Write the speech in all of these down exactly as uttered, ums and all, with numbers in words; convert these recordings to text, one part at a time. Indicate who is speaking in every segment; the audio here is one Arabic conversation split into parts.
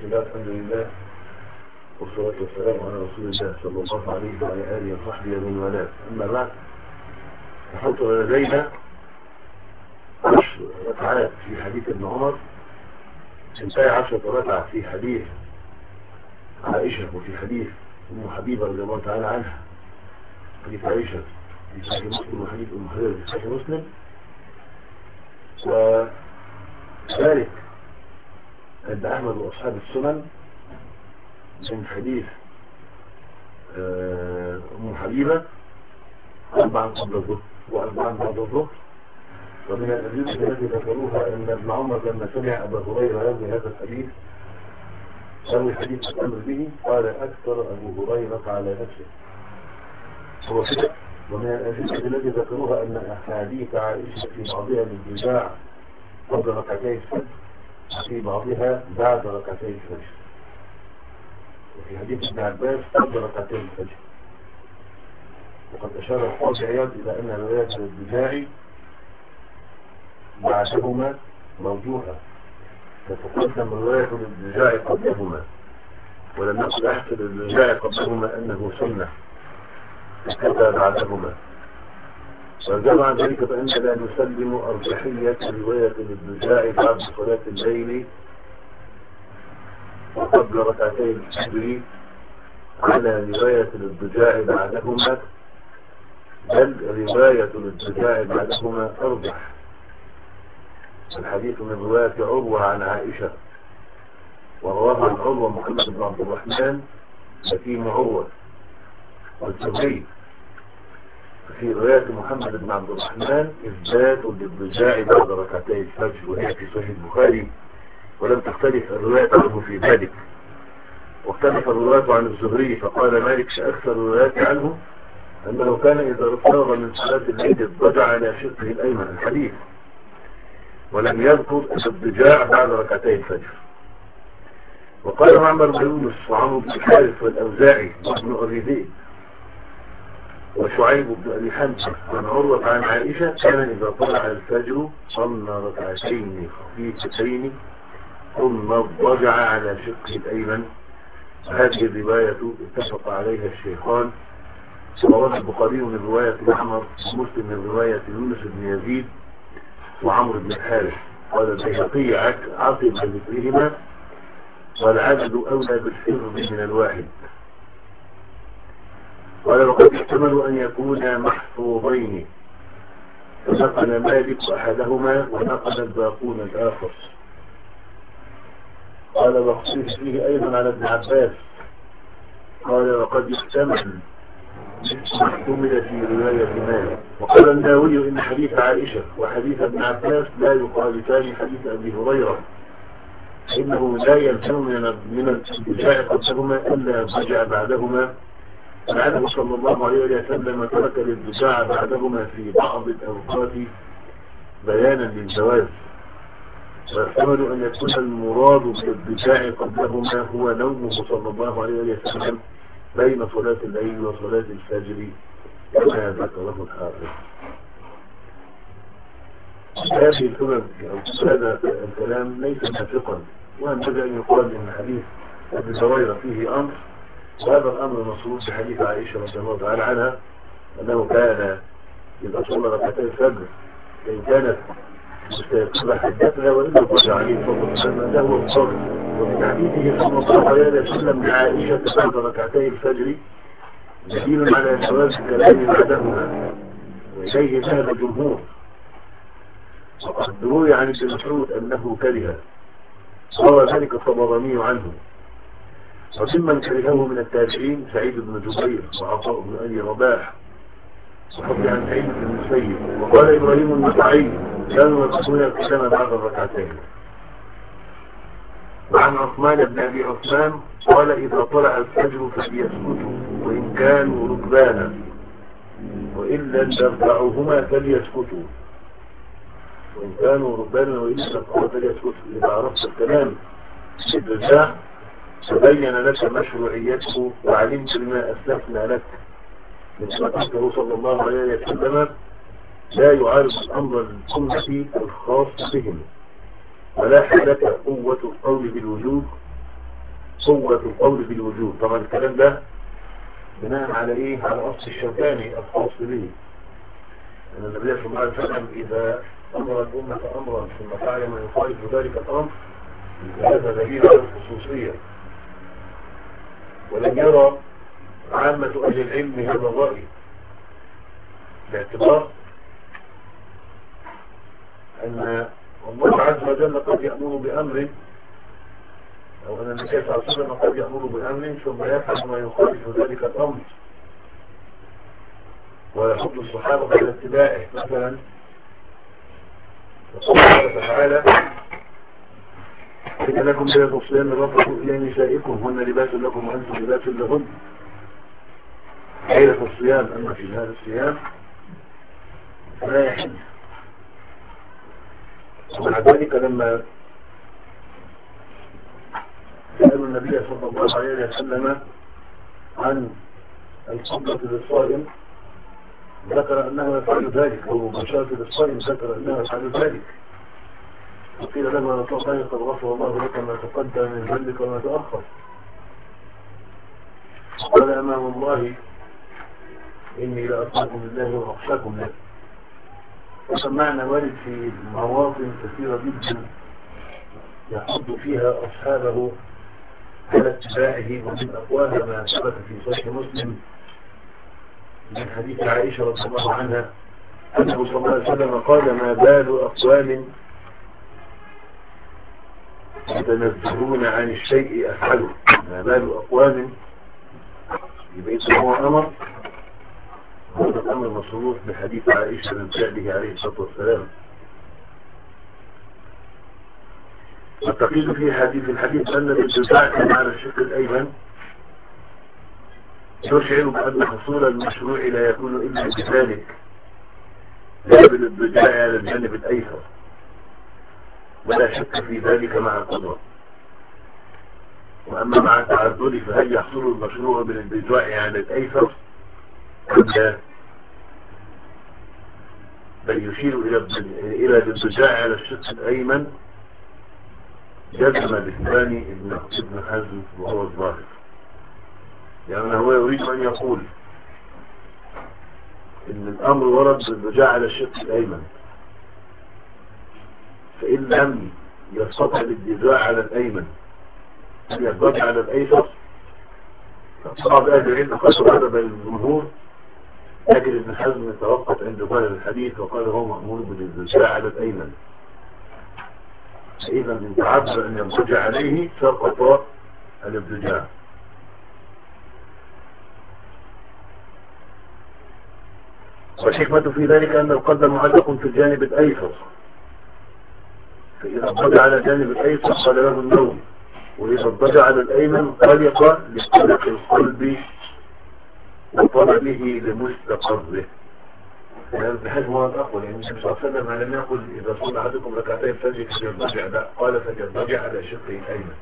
Speaker 1: بسم الله الحمد لله والصلاة والسلام على رسول الله صلى الله عليه وعلى آله وصحبه ومن والاه. أما بعد، فحصل لدينا عشر ركعات في حديث ابن عمر، انتهى عشرة ركعة في حديث عائشة، وفي حديث أم حبيبة رضي الله تعالى عنها، حديث عائشة في صحيح مسلم، وحديث أم حبيبة في صحيح مسلم. وذلك عند أحمد وأصحاب السنن من حديث أم حبيبة أربعا قبل الظهر وأربعا بعد الظهر. ومن الأدلة التي ذكروها أن ابن عمر لما سمع أبا هريرة يروي هذا الحديث يروي حديث الأمر به قال أكثر أبو هريرة على نفسه. هو كده. ومن الأدلة التي ذكروها أن أحاديث عائشة في بعضها بالجزاع قبل ركعتي الفجر، في بعضها بعد ركعتي الفجر، وفي حديث ابن عباس قبل ركعتي الفجر. وقد أشار القاضي عياض إلى أن رواية البجاعي بعدهما موجودة، فتقدم رواية البجاعي قبلهما، ولم يقل أحسن البجاعي قبلهما أنه سنة كذا بعدهما. وجاب عن ذلك بأن لا نسلم أرجحية رواية البجاعي بعد صلاة الليل وقبل ركعتي الفجر على رواية البجاعي بعدهما، بل رواية البجاعي بعدهما أرجح. الحديث من رواية عروة عن عائشة، ورواه عن عروة محمد بن عبد الرحمن حكيم عروة والزهري. في رواية محمد بن عبد الرحمن إثبات للبجاع بعد ركعتي الفجر، وهي في صحيح البخاري، ولم تختلف الرواية عنه في ذلك. واختلف الرواية عن الزهري، فقال مالك أكثر الرواية عنه أنه كان إذا فرغ من صلاة الليل اضطجع على شقه الأيمن الحديث، ولم يذكر الضجاع بعد ركعتي الفجر. وقال معمر بن يونس وعمرو بن الحارث والأوزاعي وابن أبي ذئب وشعيب بن أبي حمزة عن عروة عن عائشة كان إذا طلع الفجر صلى ركعتين خفيفتين ثم اضطجع على شقه الأيمن. هذه الرواية اتفق عليها الشيخان، وروى البخاري من رواية معمر ومسلم من رواية يونس بن يزيد وعمرو بن الحارث. قال البيهقي عقب ذكرهما والعدد أولى بالحفظ من الواحد. قال وقد يحتمل أن يكون محفوظين، فنقل مالك أحدهما ونقل الباقون الآخر. قال واختلف فيه أيضا على ابن عباس، قال وقد يحتمل محتمل في رواية مالك. وقال الناوي إن حديث عائشة وحديث ابن عباس لا يخالفان حديث أبي هريرة، إنه لا يلزم من البجاع قبلهما إلا البجاع بعدهما، لأنه صلى الله عليه وسلم ترك البجاع بعدهما في بعض الأوقات بيانا للجواز. ويحتمل أن يكون المراد بالبجاع قبلهما هو نومه صلى الله عليه وسلم بين صلاة الليل وصلاة الفجر كما ذكره الحافظ. هذه السنن أو هذا الكلام ليس نافقا، وينبغي أن يقال إن حديث أبي هريرة فيه أمر، وهذا الأمر مصروف بحديث عائشة رضي الله تعالى عنها أنه كان إذا صلى ركعتي الفجر إن كانت مستيقظة حدثها وإلا رجع عليه صلى الله عليه وسلم له الصبر. ومن حديثه صلى الله عليه وسلم لعائشة بعد ركعتي الفجر دليل على جواز الكلام بعدهما، وإليه ذهب الجمهور. وقد روي عن ابن مسعود أنه كره، روى ذلك الطبراني عنه. وممن كرهه من التابعين سعيد بن جبير وعطاء بن أبي رباح، وحكي عن سعيد بن المسيب. وقال إبراهيم النخعي كانوا يقصون الكلام بعد الركعتين. وعن عثمان بن أبي عثمان قال إذا طلع الفجر فليسكتوا وإن كانوا ركبانا، وإن لم يرفعوهما فليسكتوا وإن كانوا ركبانا وإن لم يرفعوهما فليسكتوا. إذا عرفت الكلام بالرجاع تبين لك مشروعيته وعلمت بما أسلفنا لك من سنته صلى الله عليه وسلم لا يعارض الأمر الأمة الخاص بهم، ولا حالة قوة القول بالوجود قوة القول بالوجود. طبعا الكلام ده بناء على ايه؟ على اصل الشوكاني الخاص به ان النبي صلى الله عليه وسلم اذا امر الامة امرا ثم فعل ما يخالف ذلك الامر هذا دليل على الخصوصية، ولم يرى عامة اهل العلم هذا الرأي باعتبار ان الله عز وجل قد يأمر بأمر، أو أن النبي صلى الله عليه وسلم قد يأمر بأمر ثم يفعل ما يخالف ذلك الأمر ويحض الصحابة على اتباعه. مثلا يقول الله تعالى إن لكم ليلة الصيام رفضوا إلى نسائكم هن لباس لكم وأنتم لباس لهن. ليلة الصيام، أما في هذا الصيام فلا يحل. ومع ذلك لما سألوا النبي صلى الله عليه وسلم عن القبلة للصائم ذكر أنه يفعل ذلك، أو مباشرة للصائم ذكر أنه يفعل ذلك. وقيل لما رسول الله قد غفر الله لك ما تقدم من ذنبك وما تأخر. قال أمام الله إني لأتقاكم لله وأخشاكم له. وسمعنا وارد في مواطن كثيرة جدا يحض فيها أصحابه على اتباعه، ومن أقوال ما ثبت في صحيح مسلم من حديث عائشة رضي الله عنها أنه صلى الله عليه وسلم قال ما بال أقوام يتنزهون عن الشيء أفعله. ما بال أقوام يبقى اسمه هو أمر، هذا الأمر مصروف بحديث عائشة من فعله عليه الصلاة والسلام. والتقييد في حديث الحديث أن الانتفاع كان على الشق الأيمن يشعر بأن حصول المشروع لا يكون إلا بذلك، لا بالاضطجاع على الجانب الأيسر، ولا شك في ذلك مع القدرة. وأما مع التعدد فهل يحصل المشروع بالاضطجاع على الأيسر أم لا؟ بل يشير إلى الاضطجاع على الشق الأيمن جزم بالثاني ابن ابن حزم وهو الظاهر، يعني هو يريد أن يقول إن الأمر ورد بالاضطجاع على الشق الأيمن، فإن لم يستطع الاضطجاع على الأيمن أن يضطجع على الأيسر. بعض أهل العلم قالوا هذا بين الجمهور، لكن ابن حزم توقف عند ظاهر الحديث وقال هو مأمور بالاضطجاع على الأيمن. فإذا إن تعذر أن يضطجع عليه سقط الاضطجاع. والحكمة في ذلك أن القلب معلق في الجانب الأيسر، فإذا اضطجع على الجانب الأيسر قال له النوم، وإذا اضطجع على الأيمن قلق لقلق القلب وطلبه لمستقره. يعني بحيث هو الأقوى، يعني النبي صلى الله عليه وسلم لم يقل إذا صلى أحدكم ركعتين الفجر فليضطجع، لا، قال فليضطجع على شقه الأيمن.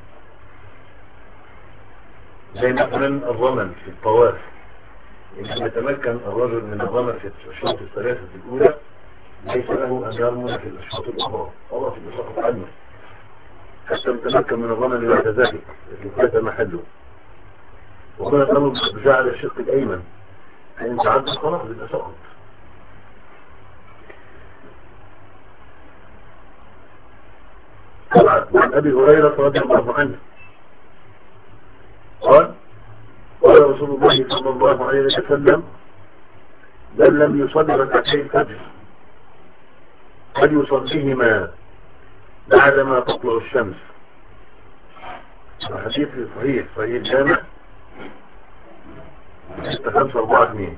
Speaker 1: زي مثلا الرمل في الطواف، إذا يتمكن الرجل من الرمل في الأشواط الثلاثة الأولى ليس له أن يرمل في الأشواط الأخرى، الله في السقط عنه حتى يتمكن من الرمل بعد ذلك، لكن فات محله. وهنا الأمر بالاضطجاع على الشق الأيمن، فإن تعدى خلاص يبقى سقط. وعن أبي هريرة رضي الله عنه قال قال رسول الله صلى الله عليه وسلم من لم يصلي ركعتي الفجر فليصليهما بعدما تطلع الشمس. الحديث صحيح صحيح جامع ستة خمسة أربعة اثنين.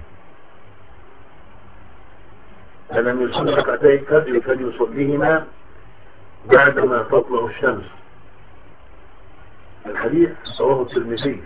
Speaker 1: من لم يصلي ركعتي الفجر فليصليهما بعدما تطلع الشمس. الحديث رواه الترمذي.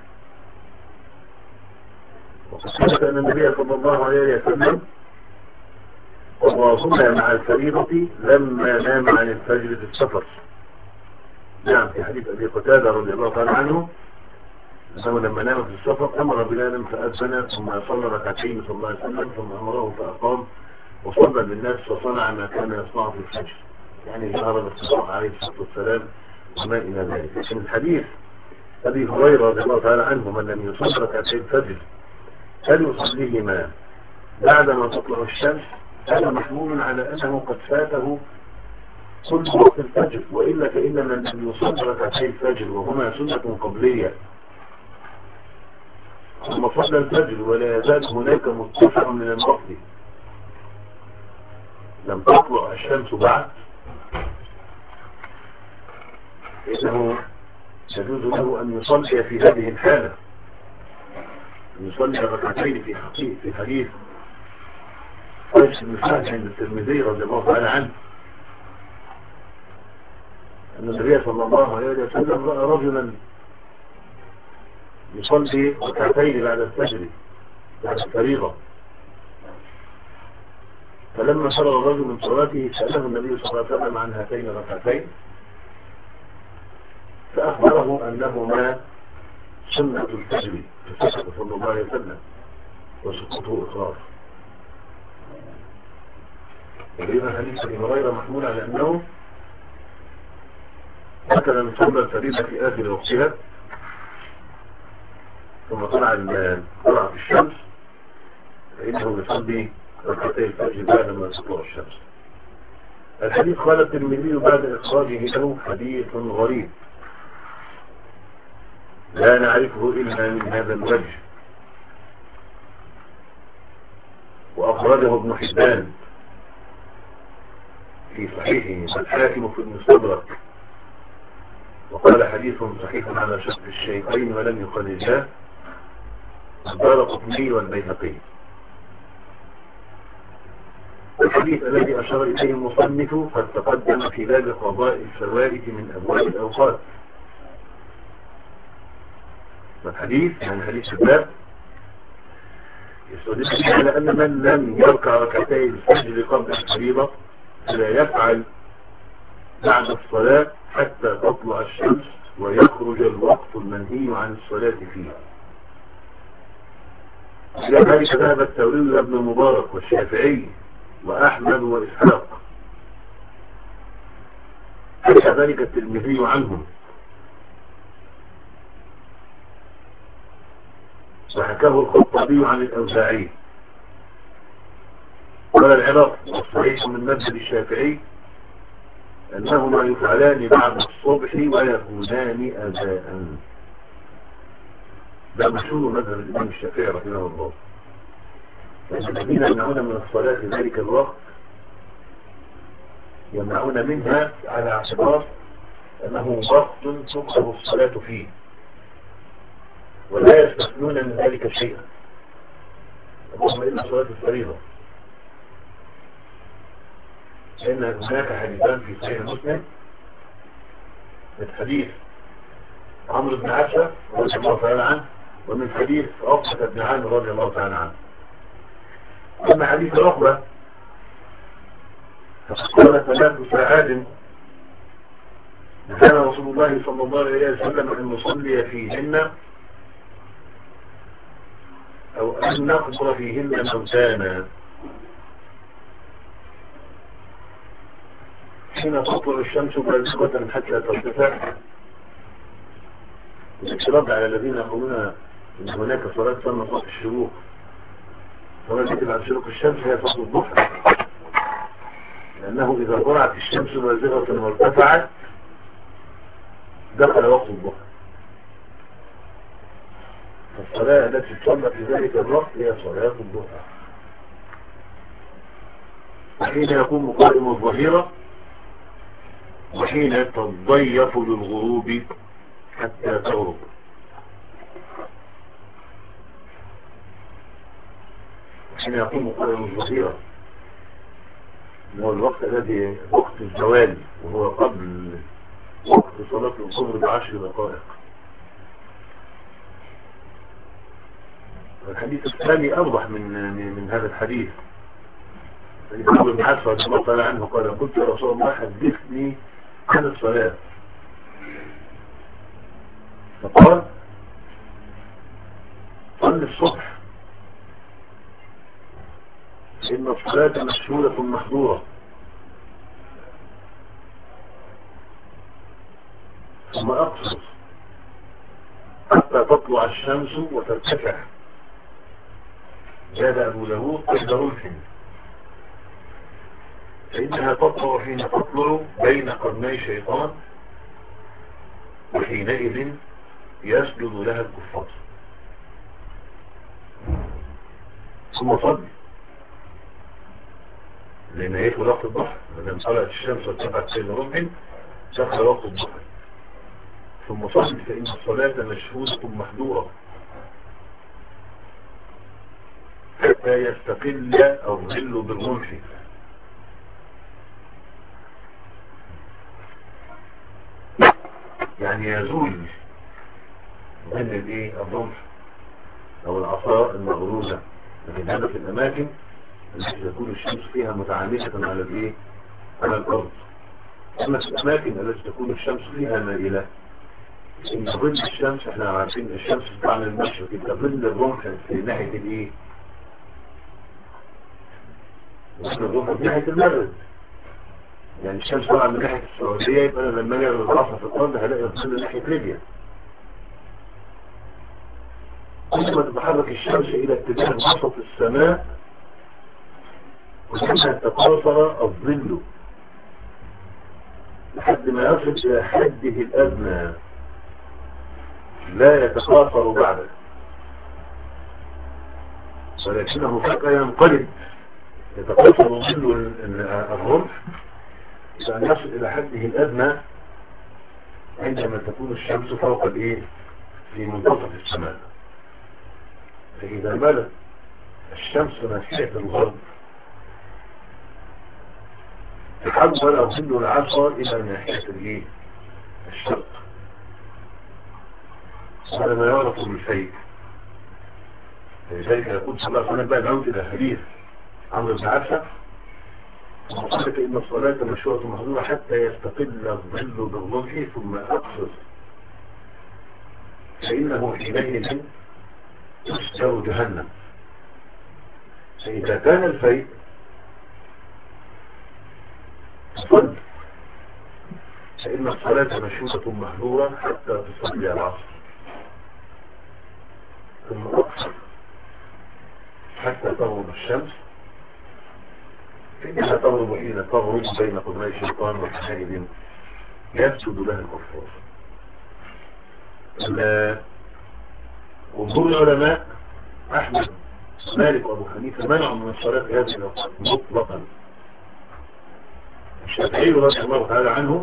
Speaker 1: وقد أن النبي صلى الله عليه وسلم وواصلنا مع الفريضة لما نام عن الفجر في السفر. نعم، في حديث أبي قتادة رضي الله تعالى عنه أنه لما نام في السفر أمر بلال فأذن ثم صلى ركعتين صلى الله عليه وسلم ثم أمره فأقام وصلى بالناس وصنع ما كان يصنع في الفجر، يعني جهر بالصلاة عليه الصلاة والسلام وما إلى ذلك. لكن الحديث أبي هريرة رضي الله تعالى عنه من لم يصلي ركعتي الفجر هل يصليهما بعدما تطلع الشمس؟ هذا محمول على أنه قد فاته كل وقت الفجر، وإلا فإن من لم يصلي ركعتي الفجر وهما سنة قبلية ثم صلى الفجر ولا يزال هناك متسع من الوقت لم تطلع الشمس بعد، إنه يجوز له أن يصلي في هذه الحالة، أن يصلي ركعتين في حقيقة في حديث قيس بن سعد عند الترمذي رضي الله تعالى عنه أن النبي صلى الله عليه وسلم رأى رجلا يصلي ركعتين بعد الفجر بعد الفريضة، فلما فرغ الرجل من صلاته سأله النبي صلى الله عليه وسلم عن هاتين الركعتين فأخبره أنهما سنة الفجر فسكت صلى الله عليه وسلم وسقوطه إقرار. وبيبقى حديث أبي هريرة محمول على أنه هكذا من صلى الفريضة في آخر وقتها ثم طلع طلعت الشمس فإنه يصلي ركعتي الفجر بعد ما تطلع الشمس. الحديث قال الترمذي بعد إخراجه له حديث غريب لا نعرفه إلا من هذا الوجه، وأخرجه ابن حبان في صحيحه والحاكم في المستدرك وقال حديث صحيح على شرط الشيخين ولم يخرجاه الدارقطني والبيهقي. الحديث الذي أشار إليه المصنف قد تقدم في باب قضاء الفوائد من أبواب الأوقات. والحديث يعني حديث الباب يستدل على أن من لم يركع ركعتي الفجر قبل الفريضة فلا يفعل بعد الصلاة حتى تطلع الشمس ويخرج الوقت المنهي عن الصلاة فيه. إلى ذلك ذهب الثوري وابن المبارك والشافعي وأحمد وإسحاق، حكى ذلك الترمذي عنهم وحكاه الخطابي عن الأوزاعي. قال العراق والصحيح من مذهب الشافعي أنهما يفعلان بعد الصبح ويكونان أداء. ده مشهور مذهب الإمام الشافعي رحمه الله. الذين يمنعون من الصلاة في ذلك الوقت يمنعون منها على اعتبار أنه وقت تكره الصلاة فيه ولا يستثنون من ذلك شيئا اللهم إلا صلاة الفريضة، لأن هناك حديثان في صحيح مسلم من حديث عمرو بن عبسة رضي الله تعالى عنه ومن حديث عقبة بن عامر رضي الله تعالى عنه. أما حديث عقبة فقال ثلاث ساعات كان رسول الله صلى الله عليه وسلم أن نصلي فيهن أو أن نقبر فيهن موتانا حين تطلع الشمس بازغة حتى ترتفع. الاعتراض على الذين يقولون أن هناك صلاة تسمى صلاة الشروق، صلاة التي بعد شروق الشمس هي صلاة الضحى، لأنه إذا طلعت الشمس بازغة وارتفعت دخل وقت الضحى. الصلاة التي تصلى في ذلك الوقت هي صلاة الضحى، وحين يقوم قائم الظهيرة وحين تضيف للغروب حتى تغرب. وحين يقوم قائم الظهيرة هو الوقت الذي وقت الزوال وهو قبل وقت صلاة الظهر بعشر دقائق. الحديث الثاني أوضح من من هذا الحديث. عمرو بن عبسة رضي الله تعالى عنه قال قلت يا رسول الله حدثني عن الصلاة، فقال صل الصبح إن الصلاة مشهورة محظورة، ثم أقصر حتى تطلع الشمس وترتفع. زاد أبو داود قيد رمح، فإنها تطلع حين تطلع بين قرني شيطان، وحينئذ يسجد لها الكفار. ثم صلي لأن يدخل وقت الضحى، لما طلعت الشمس وارتفعت قيد رمح دخل وقت الضحى. ثم صلي فإن الصلاة مشهودة محظورة حتى يستقل الظل بالرمح. يعني يزول ظل الايه الرمح او العصا المغروزة. لكن هذا في الاماكن التي تكون الشمس فيها متعامدة على الايه على الارض. اما في الاماكن التي تكون الشمس فيها مائلة، ان ظل الشمس احنا عارفين الشمس تطلع من المشرق، يبقى ظل الرمح في ناحية الايه ظل الرمح في ناحية المغرب. يعني الشمس طبعا من ناحية السعودية، يبقى انا لما اجي العصا في الارض هلاقي الظل ناحية ليبيا. كل ما تتحرك الشمس الى اتجاه وسط السماء وكما تقاصر الظل لحد ما يصل الى حده الادنى لا يتقاصر بعده، ولكنه فجأة ينقلب يتقاصر ظل الرمح لأن يصل إلى حده الأدنى عندما تكون الشمس فوق الإيه في منتصف السماء. فإذا ملت الشمس ناحية الغرب تحول ظل العصا إلى ناحية الإيه الشرق. هذا ما يعرف بالفيء. لذلك يقول صلى الله عليه وسلم بقى نعود إلى حديث عمرو بن عبسة وقال إن الصلاة مشروعة محظورة حتى يستقل الظل بالرمح ثم أقصر، فإنه حينئذ تسجر جهنم. فإذا كان الفيء صل، فإن الصلاة مشروعة محظورة حتى تصلي العصر، ثم أقصر حتى تغرب الشمس، فإنها تغرب حين تغرب بين قرني الشيطان وحينئذ يسجد لها الكفار. جمهور العلماء أحمد مالك وأبو حنيفة منعوا من الصلاة في هذه الأوقات مطلقا. الشافعي رضي الله تعالى عنه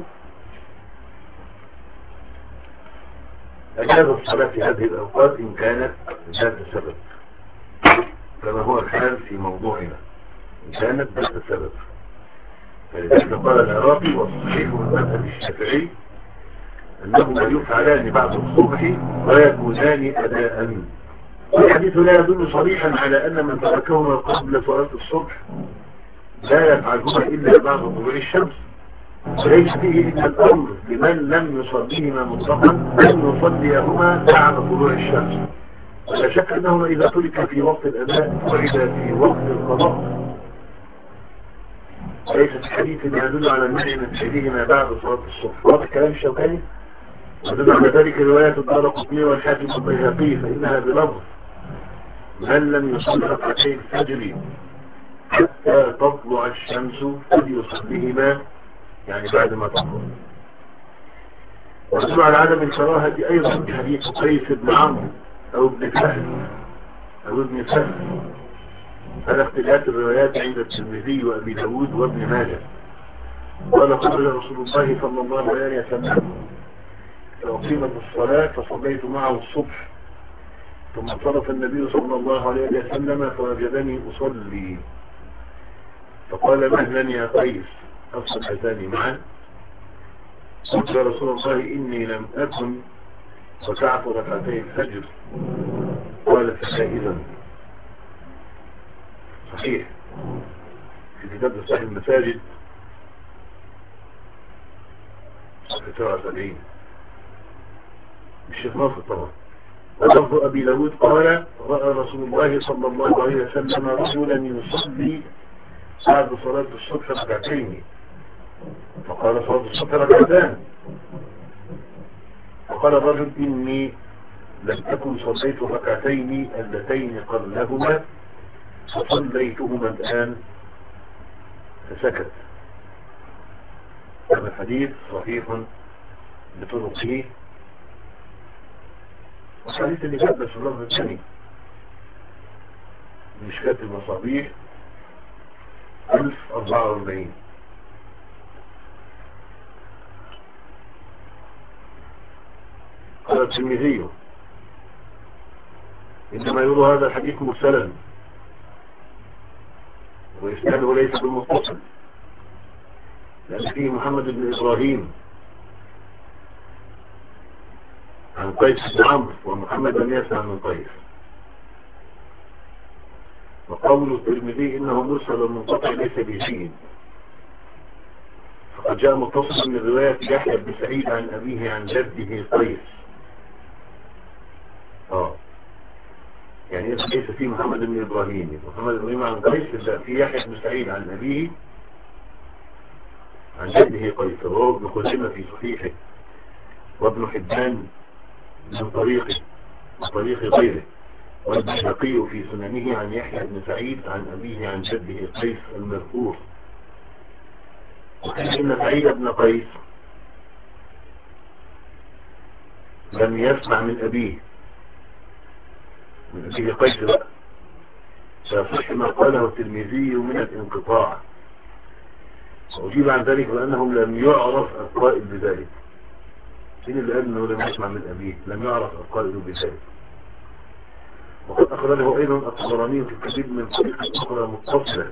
Speaker 1: أجاز الصلاة في هذه الأوقات إن كانت ذات سبب، كما هو الحال في موضوعنا إن كانت ذات سبب. فلذلك قال العراقي والصحيح من مذهب الشافعي أنهما يفعلان بعد الصبح ويكونان أداء. والحديث لا يدل صريحا على أن من تركهما قبل صلاة الصبح لا يفعلهما إلا بعد طلوع الشمس، وليس فيه إلا الأمر لمن لم يصليهما مطلقا أن يصليهما بعد طلوع الشمس. ولا شك أنهما إذا ترك في وقت الأداء وإذا في وقت القضاء. ليس في حديث يدل على المنع من فعلهما بعد صلاة الصبح. وقت الكلام الشوكاني ودل على ذلك روايات الدارقطني والحاكم البيهقي، فإنها بلفظ من لم يصل ركعتي الفجر حتى تطلع الشمس فليصليهما، يعني بعد ما تطلع. ودل على عدم الكراهة أيضا بحديث قيس بن عمرو أو ابن فهد أو ابن فهد على اختلاف الروايات عند الترمذي وأبي داود وابن ماجه. قال قال رسول الله صلى الله عليه وسلم فأقيمت الصلاة فصليت معه الصبح، ثم انصرف النبي صلى الله عليه وسلم فوجدني أصلي فقال مهلا يا قيس أصلتان معا؟ قلت يا رسول الله إني لم أكن ركعت ركعتي الفجر. قال فإذا صحيح في كتاب صحيح المساجد تسعة وسبعين الشيخ ناصر طبعا. ولفظ أبي داود قال رأى رسول الله صلى الله عليه وسلم رجلا يصلي بعد صلاة الصبح ركعتين، فقال صلاة الصبح ركعتان، فقال الرجل إني لم أكن صليت ركعتين اللتين قبلهما فصليتهما الآن، فسكت. هذا الحديث صحيح بطرقه، والحديث اللي جاء بس اللفظ الثاني مشكاة المصابيح ألف وأربعة وأربعين. قال الترمذي إنما يروى هذا الحديث مرسلا وإسناده ليس بالمتصل، لأن فيه محمد بن إبراهيم عن قيس بن عمرو، ومحمد لم يسمع من قيس. وقول الترمذي إنه مرسل منقطع ليس بشيء، فقد جاء متصل من رواية يحيى بن سعيد عن أبيه عن جده قيس. اه يعني ليس فيه محمد بن إبراهيم، محمد بن إبراهيم عن قيس، إذا في يحيى بن سعيد عن أبيه عن جده قيس، وهو ابن خزيمة في صحيحه، وابن حبان من طريقه وطريق غيره، والبيهقي في سننه عن يحيى بن سعيد عن أبيه عن جده قيس المذكور. وقيل إن سعيد بن قيس لم يسمع من أبيه من أبيه قيس بقى، فصح ما قاله الترمذي من الانقطاع. وأجيب عن ذلك بأنهم لم يعرف القائل بذلك. إن اللي قال أنه لم يسمع من أبيه لم يعرف القائل بذلك. وقد أخرجه أيضا الطبراني في الكثير من طريق أخرى متصلة.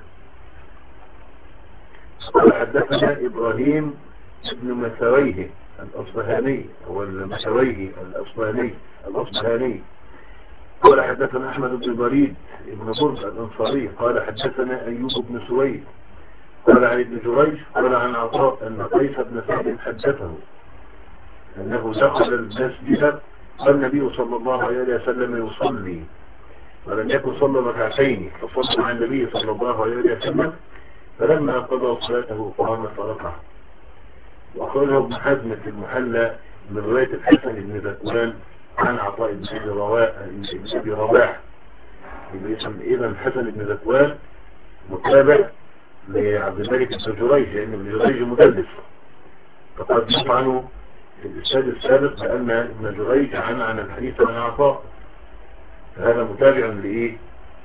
Speaker 1: قال حدثنا إبراهيم بن مسويه الأصبهاني، أو المسويه الأصبهاني الأصبهاني قال حدثنا أحمد بن بريد بن برد الأنصاري قال حدثنا أيوب بن سويد قال عن ابن جريج قال عن عطاء أن قيس بن سعد حدثه أنه دخل المسجد والنبي صلى الله عليه وسلم يصلي، ولم يكن صلى ركعتين، فصلى مع النبي صلى الله عليه وسلم، فلما قضى صلاته قام فركع. وأخرجه ابن حزم في المحلى من رواية الحسن بن ذكوان عن عطاء بن أبي رباح. إذا الحسن بن ذكوان متابع لعبد الملك بن جريج، لأن ابن جريج مدلس، فقد يطعن في الإسناد السابق بأن ابن جريج عن عن الحديث عن عطاء، فهذا متابع لإيه؟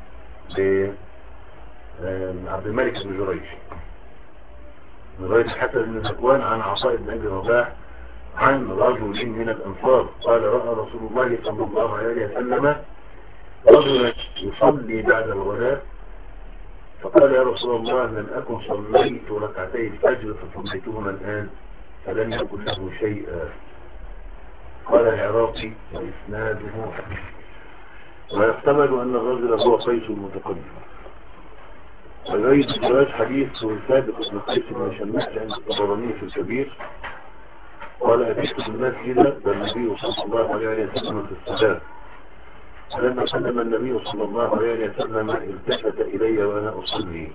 Speaker 1: لعبد الملك بن جريج من رواية الحسن بن ذكوان عن عطاء بن أبي رباح عن رجل من الأنصار قال رأى رسول الله صلى الله عليه وسلم رجلا يصلي بعد الغداء، فقال يا رسول الله لم أكن صليت ركعتي الفجر فصليتهما الآن، فلم يكن له شيئا. قال العراقي وإسناده حديث. ويحتمل أن الرجل هو قيس المتقدم. ويريد الجواز حديث ثابت بن قيس بن شماس عند الطبراني في الكبير قال أتيت المسجد والنبي صلى الله عليه وسلم في الصلاة، فلما سلم النبي صلى الله عليه وسلم التفت إلي وأنا أصلي،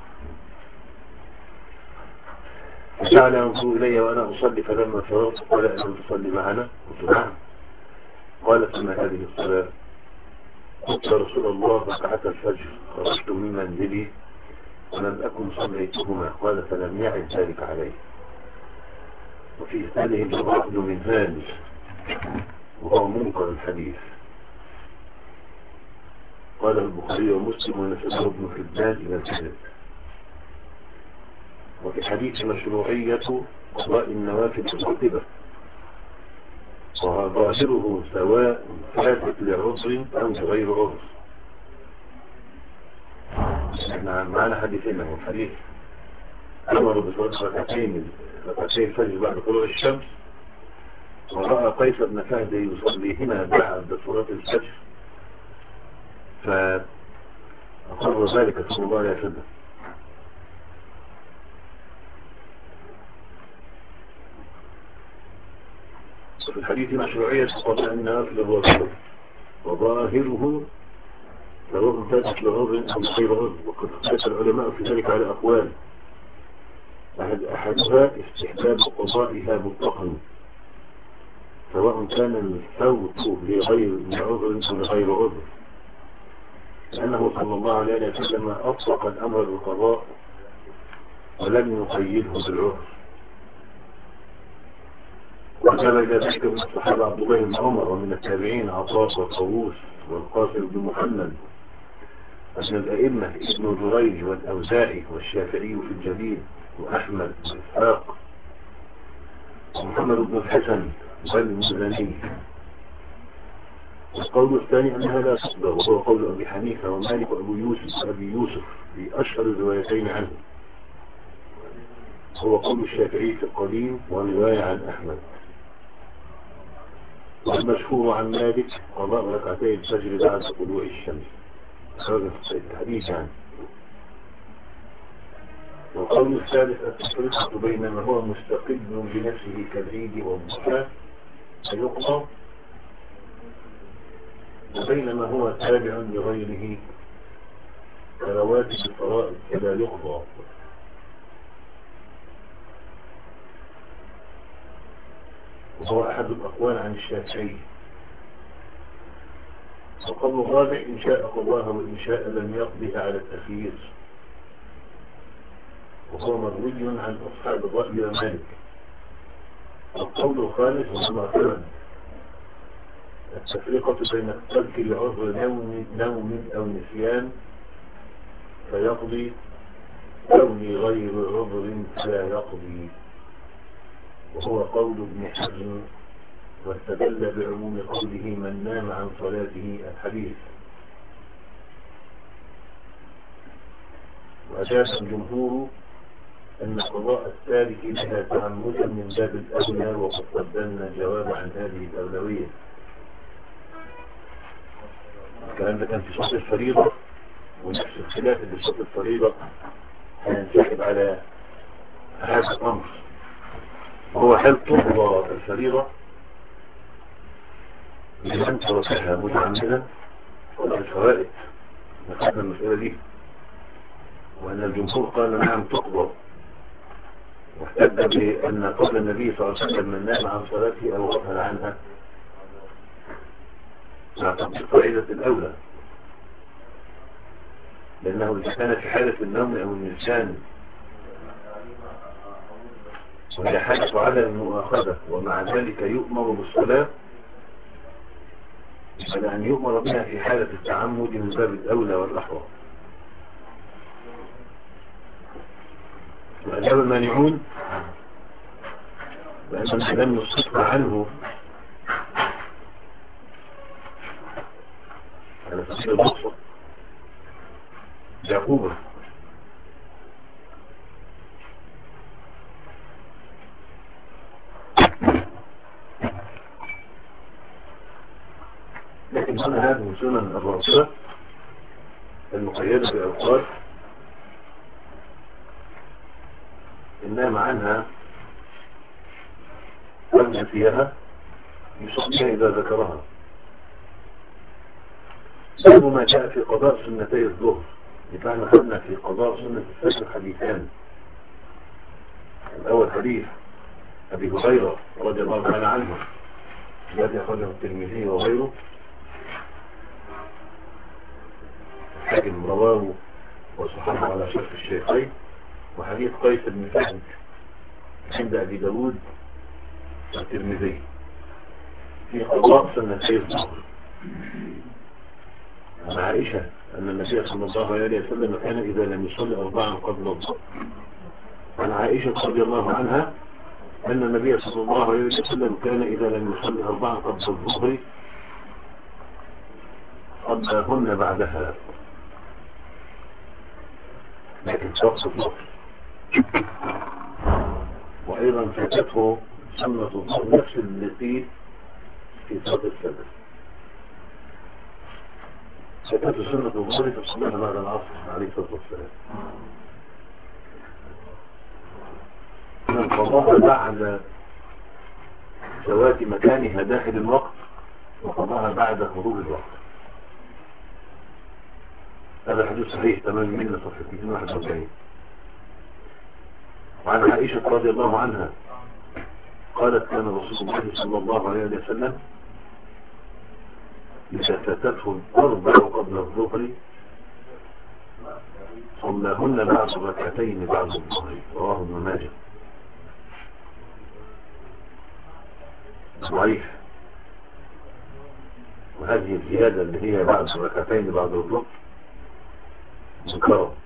Speaker 1: فجعل ينظر إلي وأنا أصلي، فلما فرغت قال ألم تصلي معنا؟ قلت نعم. قال فما هذه الصلاة؟ قلت يا رسول الله ركعة الفجر، خرجت من منزلي ولم أكن صليتهما. قال فلم يعد ذلك عليه. وفي إسناده الجراح بن منهال وهو منكر الحديث، قال البخاري ومسلم ونسأله ابن حبان إلى الكذب. وفي الحديث مشروعية قضاء النوافل الراتبة، وظاهره سواء فاتت لعذر أو لغير عذر. احنا معنا حديثين، هو حديث أمر بصلاة ركعتين ركعتي الفجر بعد طلوع الشمس، ورأى قيس بن سعد يصليهما بعد صلاة الفجر فأقر ذلك صلى الله عليه وسلم. وفي الحديث مشروعية قضاء النوافل الراتبة، وظاهره سواء فاتت لعذر أو غير عذر. وقد اختلف العلماء في ذلك على أقوال، أحد أحدها استحباب قضائها مطلقا، سواء كان الفوت لغير عذر أو لغير عذر، لأنه صلى الله عليه وسلم أطلق الأمر بالقضاء ولم يقيده بالعذر. وكان إلى ذلك من الصحابة عبد الله بن عمر، ومن التابعين عطاء وطاووس والقاسم بن محمد، ومن الأئمة ابن جريج والأوزاعي والشافعي في الجليل وأحمد وإسحاق ومحمد بن الحسن والمزني. القول الثاني أنها لا تصدر، وهو قول أبي حنيفة ومالك وأبو يوسف وأبي يوسف في أشهر الروايتين عنه. هو قول الشافعي في القديم ورواية عن أحمد. والمشهور عن مالك قضاء ركعتي الفجر بعد طلوع الشمس، هذا الحديث عنه. والقول الثالث التفرقة بين ما هو مستقل بنفسه كالعيد والضحى فيقضى، وبين ما هو تابع لغيره كرواتب الفرائض فلا يقضى. وهو أحد الأقوال عن الشافعي. وقول الرابع إن شاء قضاها وإن شاء لم يقضها على التخيير، وهو مروي عن أصحاب الرأي ومالك. القول الخامس هو معتمد التفرقة بين الترك لعذر نوم, نوم أو نسيان فيقضي أو لغير عذر فلا يقضي، وهو قول ابن حزم، واستدل بعموم قوله من نام عن صلاته الحديث. وأجاب الجمهور أن قضاء التارك لها تعمدا من باب الأولى، وقد قدمنا الجواب عن هذه الأولوية. الكلام ده كان في صوت الفريضة، ونفس الخلاف اللي في صوت الفريضة هينسحب على هذا الأمر، وهو هل تقضى الفريضة لمن تركها متعمدا ولا الفوائد؟ نقدم المسألة دي، وأن الجمهور قال نعم تقضى، واحتج بأن قول النبي صلى الله عليه وسلم من نام عن صلاته أو غفل عنها مع تطبيق قاعدة الأولى، لأنه إذا كان في حالة النوم أو النسيان وهي حالة على المؤاخذة ومع ذلك يؤمر بالصلاة، فلأن يؤمر بها في حالة التعمد من باب الأولى والأحوى. وأجاب المانعون بأن من لم يصدق عنه على تفسير البصر يعقوبة، لكن هنا هذه سنن الرسول المقيدة بأوقات إن نام عنها أو نسيها يصليها إذا ذكرها. باب ما جاء في قضاء سنتي الظهر. نحن قلنا في قضاء سنة الفجر حديثان. الأول حديث أبي هريرة رضي الله تعالى عنه الذي أخرجه الترمذي وغيره، الحاكم رواه وصححه على شرط الشيخين، وحديث قيس بن سعد عند أبي داود والترمذي في قضاء سنتي الظهر عن عائشة أن النبي صلى الله عليه وسلم كان إذا لم يصلي أربعا قبل الظهر. عن عائشة رضي الله عنها أن النبي صلى الله عليه وسلم كان إذا لم يصلي أربعا قبل الظهر صلىهن بعدها، لكن شخص الظهر. وأيضا فاتته سنة الظهر نفس التي في صلاة الفجر، فاتته سنة الظهر تصليها بعد العصر عليه الصلاة والسلام. من قضاها بعد ذوات مكانها داخل الوقت، وقضاها بعد خروج الوقت. هذا حديث صحيح تمام من صفحة مئتين وواحد وأربعين. وعن عائشة رضي الله عنها قالت كان رسول الله صلى الله عليه وسلم إذا فاتته الأربع قبل الظهر صلىهن بعد ركعتين بعد الظهر، رواه ابن ماجه. ضعيف. وهذه الزيادة اللي هي بعد ركعتين بعد الظهر منكرة.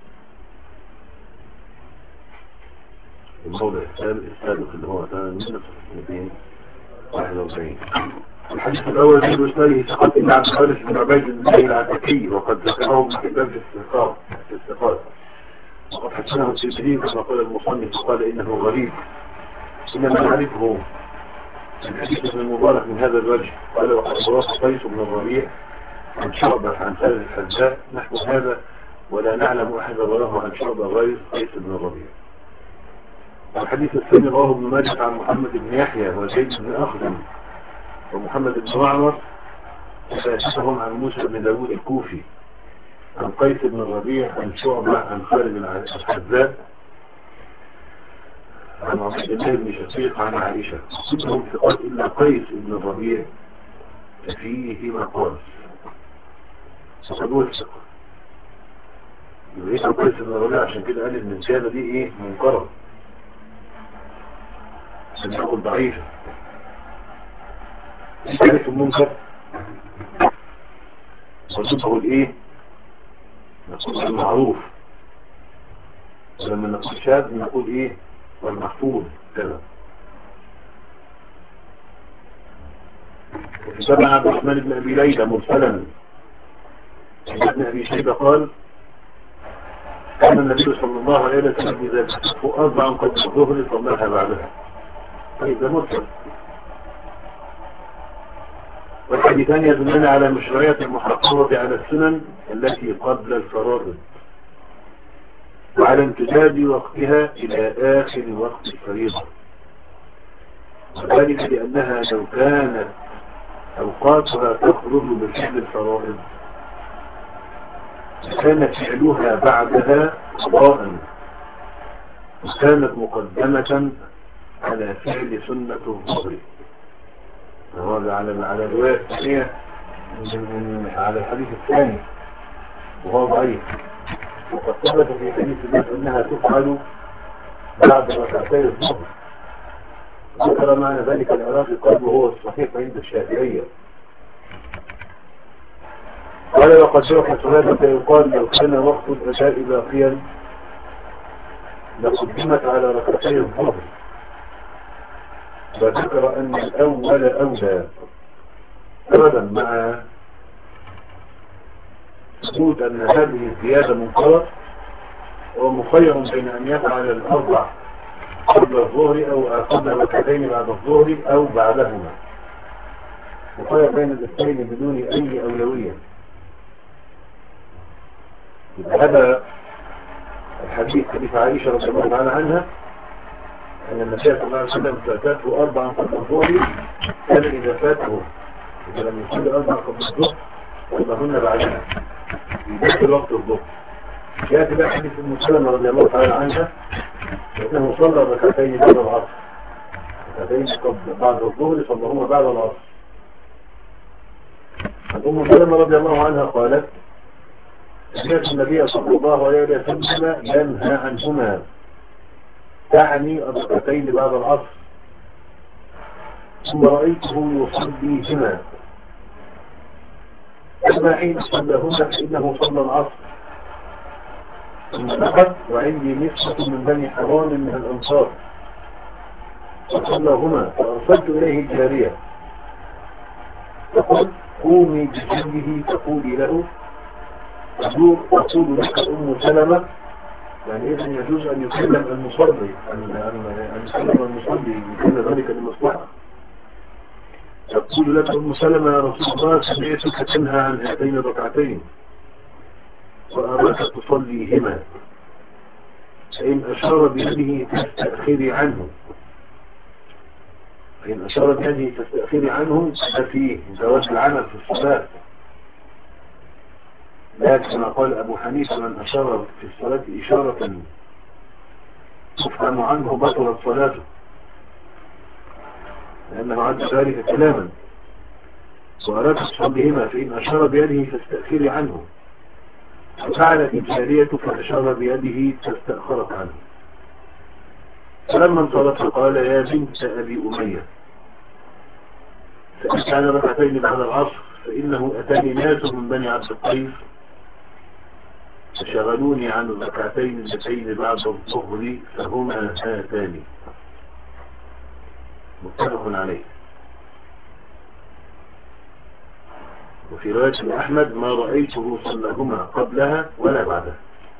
Speaker 1: الموضع السادس اللي هو اثنين واحد واربعين. الحديث الأول في الإسناد ثقة إلا عبد الحارث بن عبيد الله العتكي، وقد ذكره ابن حبان في الاستقامة، وقد حسنه الترمذي كما قال المصنف قال إنه غريب، إنما نعرفه الحديث من المبارك من هذا الوجه. قال وقد رواه قيس بن الربيع عن شعبة عن خالد الحذاء نحو هذا، ولا نعلم أحدا رواه عن شعبة غير قيس بن الربيع. الحديث الثاني رواه ابن ماجه عن محمد بن يحيى وزيد بن أخزم ومحمد بن معمر وسادسهم عن موسى بن داود الكوفي عن قيس بن الربيع عن شعبة عن خالد الحذاء عن عبد الله بن شقيق عن عائشة، كلهم ثقات إلا قيس بن الربيع فيه مقال وقد ثقة. يبقى اسم قيس بن الربيع عشان كده قال ان الزيادة دي ايه منكرة، عشان يقول ضعيفة. تعرف المنكر صدقه الايه؟ نقول المعروف، ولما نقول شاذ نقول ايه؟ والمحفوظ كذا. وفي سبع عبد الرحمن بن ابي ليلى مرسلا ابن ابي شيبة قال كان النبي صلى الله عليه وسلم اذا تكفوا اربعا قبل الظهر صلىها بعدها. طيب ده مرسل. والحديثان يدلان على مشروعية المحافظة على السنن التي قبل الفرائض وعلى امتداد وقتها إلى آخر وقت الفريضة، وذلك لأنها لو كانت أوقاتها تخرج بفعل الفرائض كانت فعلها بعدها قضاء، وكانت مقدمة على فعل سنة الظهر. هذا على على الرواية الثانية على الحديث الثاني وهو ضعيف. وقد ثبت في حديث الناس أنها تفعل بعد ركعتي الظهر، ذكر معنى ذلك العراقي قال وهو الصحيح عند الشافعية. قال وقد شرحت هذا فيقال لو كان وقت العشاء باقيا لقدمت على ركعتي الظهر، وذكر أن الأول أولى أبدا مع ثبوت أن هذه الزيادة منكرة، ومخير بين أن يفعل الأربع قبل الظهر أو قبل ركعتين بعد الظهر أو بعدهما، مخير بين الاثنين بدون أي أولوية. هذا الحديث حديث عائشة رضي الله تعالى عنها أن النبي صلى الله عليه وسلم فاته أربعا قبل الظهر، كان إذا فاته إذا لم يصلي أربعا قبل الظهر صلىهن بعدها في داخل وقت الظهر. جاء بقى حديث ام سلمة رضي الله تعالى عنها أنه صلى ركعتين بعد العصر، ركعتين بعد الظهر صلىهما بعد العصر. ام سلمة رضي الله عنها قالت سمعت النبي صلى الله عليه وسلم ينهى عنهما، تعني الركعتين بعد العصر، ثم رأيته يصليهما، أما حين صلىهما فإنه صلى العصر ثم نقل وعندي نسخة من بني حرام من الأنصار فصلىهما، فأرسلت إليه الجارية فقلت قومي بجنبه تقولي له تقول لك أم سلمة، يعني إذن يجوز أن يكلم المصلي أن يكلم المصلي يكلم ذلك لمصلحة. تقول لك أم سلمة يا رسول الله سمعتك تنهى عن هاتين الركعتين وأراك تصليهما، فإن أشار بيده تستأخري عنه، فإن أشار بيده تستأخري عنه ففي زواج العمل في الصلاة. لكن قال أبو حنيفة من أشار في الصلاة إشارة تفهم عنه بطلت صلاته. لأنه عد ذلك كلاما وأراد تصليهما فإن أشار بيده فاستأخري عنه، ففعلت الجارية فأشار بيده فاستأخرت عنه. فلما انصرف قال يا بنت أبي أمية فأجعل ركعتين بعد العصر فإنه أتاني ناس من بني عبد القيس فشغلوني عن الركعتين اللتين بعد الظهر فهما هاتان. متفق عليه. وفي رواية أحمد ما رأيته صلىهما قبلها ولا بعدها.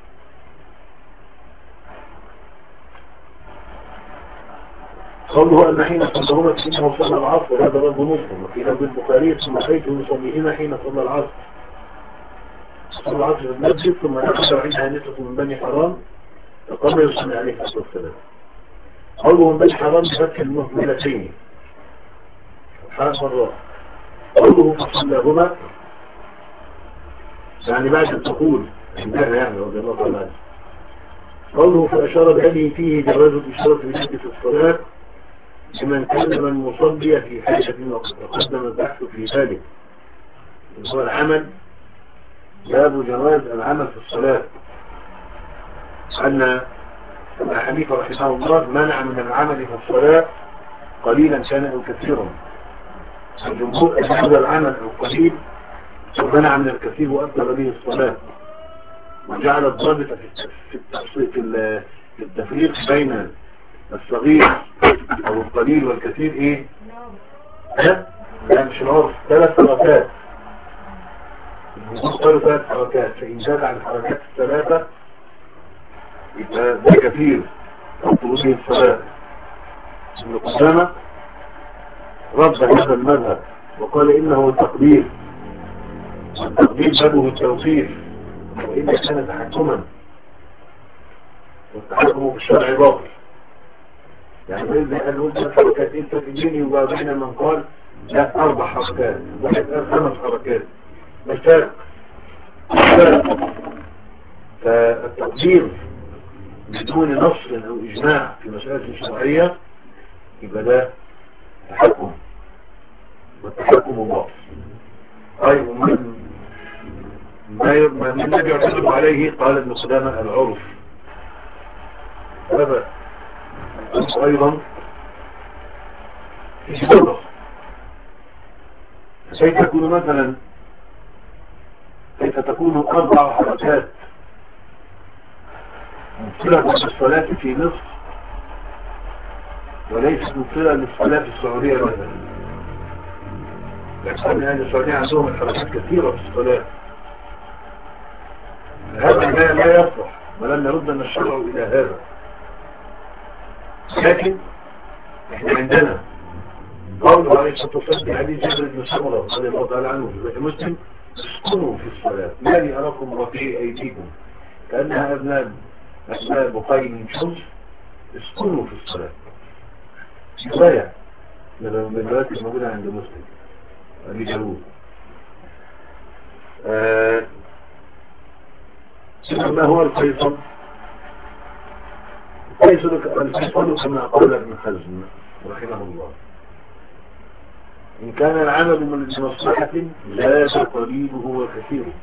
Speaker 1: قوله أن حين صلىهما فإنه صلى العصر هذا رد مسلم. وفي لفظ البخاري ثم رأيته يصليهما حين صلى العصر صلى العصر في المسجد ثم دخل عندها نسوة من بني حرام فقبل يصلي عليه الصلاة والسلام. قوله من بني حرام بفتح المهملتين حرف الراء. قوله فصلىهما يعني بعد الدخول عندها يعني رضي الله تعالى عنه. قوله فأشار بيده فيه جواز الإشارة باليد في الصلاة لمن كلم المصلي في حاجة وقدم البحث في ذلك. هو العمل باب جواز العمل في الصلاة. أن ابن حنيفة رحمه الله منع من العمل في الصلاة قليلا كان أو كثيرا. الجمهور أجاز العمل القليل ومنع من الكثير وأبدل به الصلاة، وجعل الضابط في التفريق بين الصغير أو القليل والكثير إيه؟ ها؟ لا مش العرف، ثلاث حركات. قالوا ثلاث حركات، فإن زاد عن الحركات الثلاثة يبقى ده كثير تطلب به الصلاة. ابن قدامة رد هذا المذهب وقال إنه التقدير، والتقدير بابه التوفير، وإن كان تحكما، والتحكم في الشرع باطل. يعني إذا قال قلت ثلاث حركات إنت تجيني وبين من قال لا أربع حركات، واحد قال خمس حركات، مش فارق. فالتقدير بدون نص أو إجماع في مسألة شرعية يبقى ده تحكم، والتحكم باطل. طيب من ما الذي يعتمد عليه؟ قال ابن قدامة العرف. هذا أيضا يتوقف. كيف تكون مثلا كيف تكون أربع حركات مبطلة للصلاة في مصر وليست مبطلة للصلاة في السعودية مثلا؟ لأن أهل السعودية عندهم الحركات كثيرة في الصلاة. هذا لا لا يصلح، ولن نرد أن الشرع إلى هذا. لكن احنا عندنا قول عليه الصلاة والسلام في حديث جابر بن سمرة رضي الله تعالى عنه في صحيح مسلم: اسكنوا في الصلاة ما لي أراكم رفيع أيديكم كأنها أبناء أبناء بقين من شمس. اسكنوا في الصلاة. رواية من الروايات الموجودة عند مسلم أبي داود. آه ما هو الفيصل؟ الفيصل كما قال ابن حزم رحمه الله: إن كان العمل من مصلحة زاد قليله وكثيره،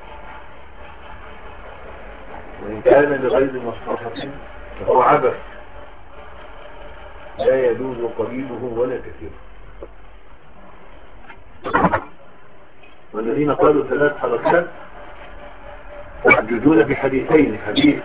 Speaker 1: وإن كان لغير مصلحة فهو عبث لا يجوز قليله ولا كثيره. والذين قالوا ثلاث حركات يحججون بحديثين: حديث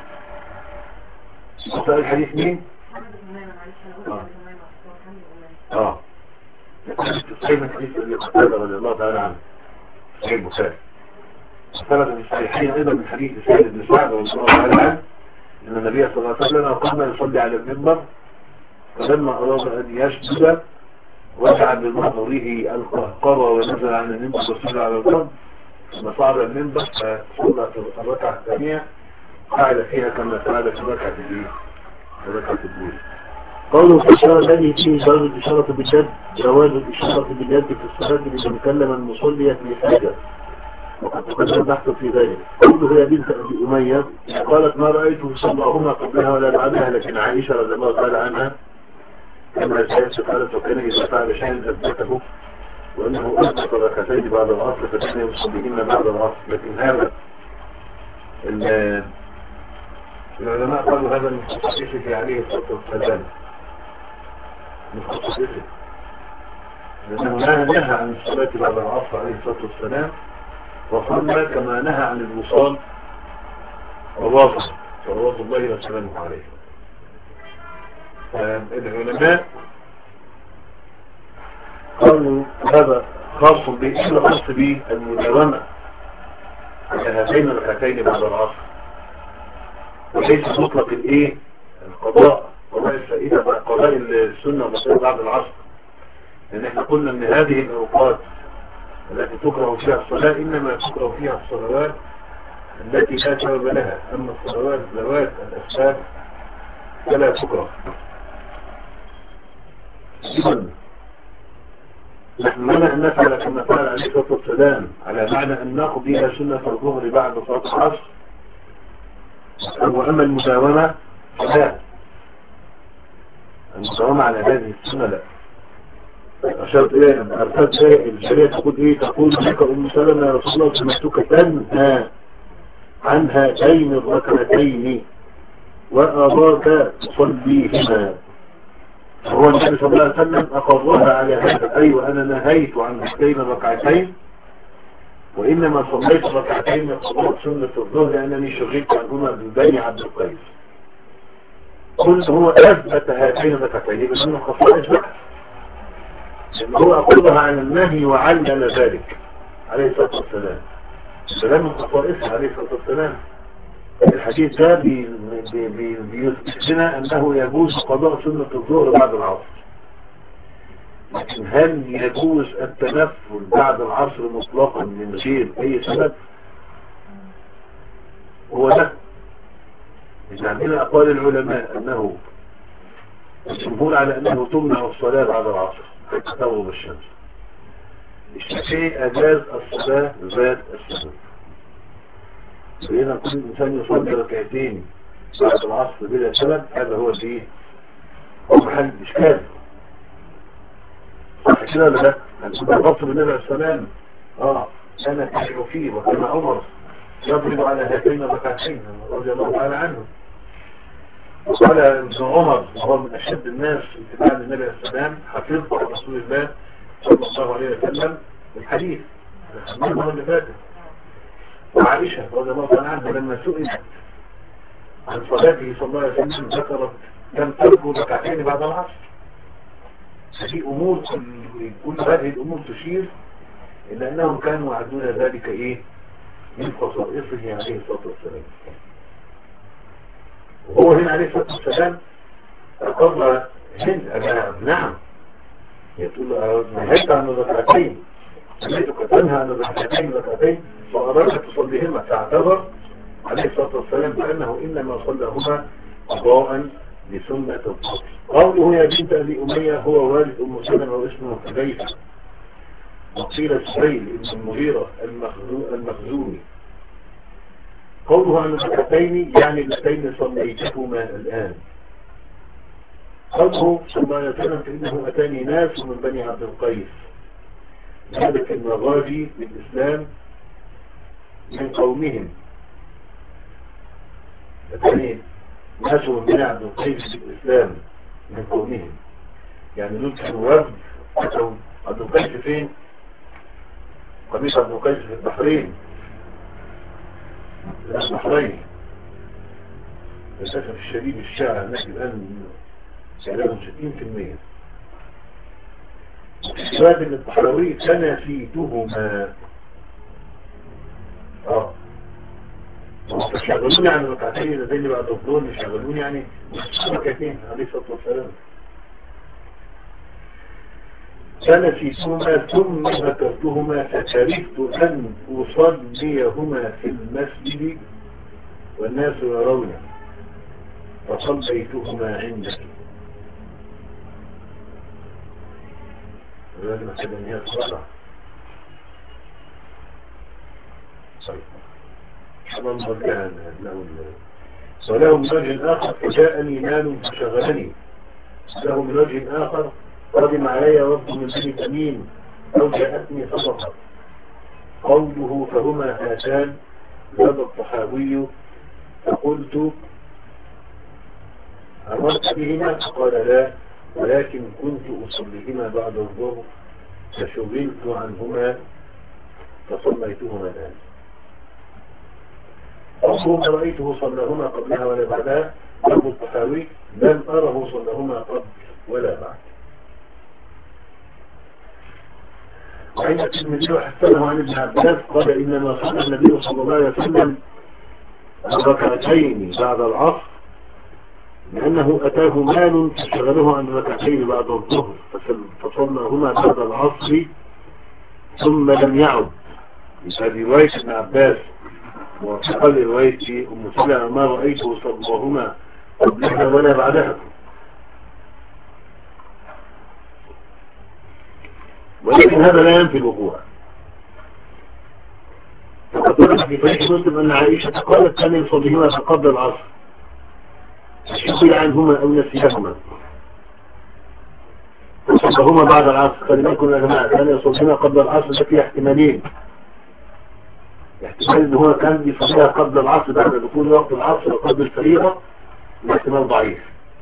Speaker 1: سؤال حديث مين؟ اه اه صحيح حديث اللي قتل رضي الله تعالى عنه صحيح البخاري. ثبت في الصحيحين ايضا من حديث سعيد بن سعد رضي الله تعالى عنه ان النبي صلى الله عليه وسلم قام يصلي على المنبر، فلما اراد ان يسجد وجع بظهره القهقرة ونزل عن المنبر وصلى على الارض، ثم صعد المنبر فصلى في الركعة الثانية فعل فيها كما فعل في الركعة الركعة الأولى. قوله في الإشارة الذي فيه جواز الإشارة باليد، جواز الإشارة باليد في الصلاة لمن كلم المصلي في حاجة، وقد تقدم البحث في ذلك. قوله هي بنت أبي أمية قالت ما رأيته صلىهما قبلها ولا بعدها، لكن عائشة رضي الله تعالى عنها كما سيأتي قالت وكان إذا فعل شيئا أثبته وأنه أثبت ركعتين بعد العصر فكان يصليهن بعد العصر. لكن هذا العلماء قالوا هذا من خصائصه عليه الصلاة والسلام، من خصائصه، لأنه نهى عن الصلاة بعد العصر عليه الصلاة والسلام، وصلى كما نهى عن الوصال وواصل صلوات الله وسلامه عليه. العلماء قالوا هذا خاص به، إلا خاص به المداومة على هاتين الركعتين بعد العصر، وليس مطلق الايه القضاء، قضاء الفائدة قضاء السنة والمسائل بعد العصر. لأن احنا قلنا ان هذه الأوقات التي تكره فيها الصلاة إنما تكره فيها الصلوات التي لا سبب لها، أما الصلوات ذوات الأسباب فلا تكره. نحن منع أن نفعل كما فعل عليه الصلاة والسلام، على معنى أن نقضي سنة الظهر بعد صلاة العصر، وأما المداومة فلا، المداومة على هذه السنة لا. أشرت إيه أرسلت إيه الشريعة تقول إيه؟ تقول لك أم سلمة يا رسول الله سمعتك تنهى عن هاتين الركعتين وأراك تصليهما. هو النبي صلى الله عليه وسلم أقرها على هذا، أيوة أنا نهيت عن هاتين الركعتين وإنما صليت ركعتين قضاء سنة الظهر لأنني شغلت عنهما ببني عبد القيس. قلت هو أثبت هاتين الركعتين بس من خصائص بقى، لأن هو أقرها على النهي وعلل ذلك عليه الصلاة والسلام. السلام من خصائصه عليه الصلاة والسلام. الحديث ده بيثبت لنا أنه يجوز قضاء سنة الظهر بعد العصر، لكن هل يجوز التنفل بعد العصر مطلقا من غير أي سبب؟ هو ده. إذا عندنا أقوال العلماء أنه الجمهور على أنه تمنع الصلاة بعد العصر حتى تغرب الشمس. الشافعي أجاز الصلاة ذات السبب، فإذا كل إنسان يصلي ركعتين بعد العصر بلا سبب هذا هو فيه هو محل إشكال. صح كده ولا لا؟ هنسمع الرسول بالنبي عليه السلام اه كان يشعر فيه، وكان عمر يضرب على هاتين الركعتين رضي الله تعالى عنه. وقال ابن عمر وهو من أشد الناس اتباعا للنبي عليه السلام حفظ رسول الله صلى الله عليه وسلم الحديث المرة اللي فاتت. وعائشة رضي الله تعالى عنها لما سئلت عن صلاته صلى الله عليه وسلم ذكرت لم ترجو ركعتين بعد العصر. هذه أمور كل هذه الأمور تشير إلى أنهم كانوا يعدون ذلك إيه من خصائصه عليه الصلاة والسلام. وهو هنا عليه الصلاة والسلام أقر هند نعم يقول نهيت عن الركعتين، سمعتك تنهى عن الركعتين ركعتين فأردت تصليهما، فاعتبر عليه الصلاة والسلام بأنه إنما صلىهما قضاء لسنة الظهر. قوله يا بنت أبي أمية هو والد أم سلمة واسمه حذيفة، وقيل سهيل ابن المغيرة المخزومي. قوله عن الركعتين يعني اللتين صليتهما الآن. قوله صلى الله عليه وسلم فإنه أتاني ناس من بني عبد القيس، ذلك المغازي بالإسلام من قومهم. أتاني ناس من بني عبد القيس بالإسلام من قومهم، يعني نلتهم وفد أتوا عبد القيس فين؟ قميص عبد القيس في البحرين، في البحرين. للأسف الشديد الشاعر هناك الآن سعرهم ستين في المية. السؤال من الطحاوي فنسيتهما اه شغلوني عن ركعتين اللذين بعد الظهر، مش شغلوني يعني ركعتين عليه الصلاة والسلام. فنسيتهما ثم ذكرتهما فكرهت أن أصليهما في المسجد والناس يرون فصليتهما عندك. لازم أحد أن هي الصلاة صحيح حضر مرجعا له. ولهم وجه آخر فجاءني مال فشغلني له من وجه آخر قدم علي رب من بني تميم أو جاءتني صدقة. قوله فهما هاتان زاد الطحاوي فقلت أمرت بهما؟ قال لا، ولكن كنت أصليهما بعد الظهر فشغلت عنهما فصليتهما الآن. أصلا رأيته صلىهما قبلها ولا بعدها. أبو الطحاوي لم أره صلىهما قبل ولا بعد. وعند الترمذي وحسنه عن ابن عباس قال إنما صلى النبي صلى الله عليه وسلم ركعتين بعد العصر لأنه أتاه مال فشغله عن ركعتين بعد الظهر فصلىهما بعد العصر ثم لم يعد. هذه رواية ابن عباس. وقال رواية أم سلمة ما رأيته صلىهما قبلها ولا بعدها. ولكن هذا لا ينفي الوقوع. فقد ورد في صحيح مسلم أن عائشة قالت كان يصليهما قبل العصر شغل عنهما أو نسيهما وصلىهما بعد العصر. فلم يكن يا جماعة كان يصليهما قبل العصر ده فيه احتمالين. احتمال ان هو كان يصليها قبل العصر بعد دخول وقت العصر وقبل الفريضة احتمال ضعيف.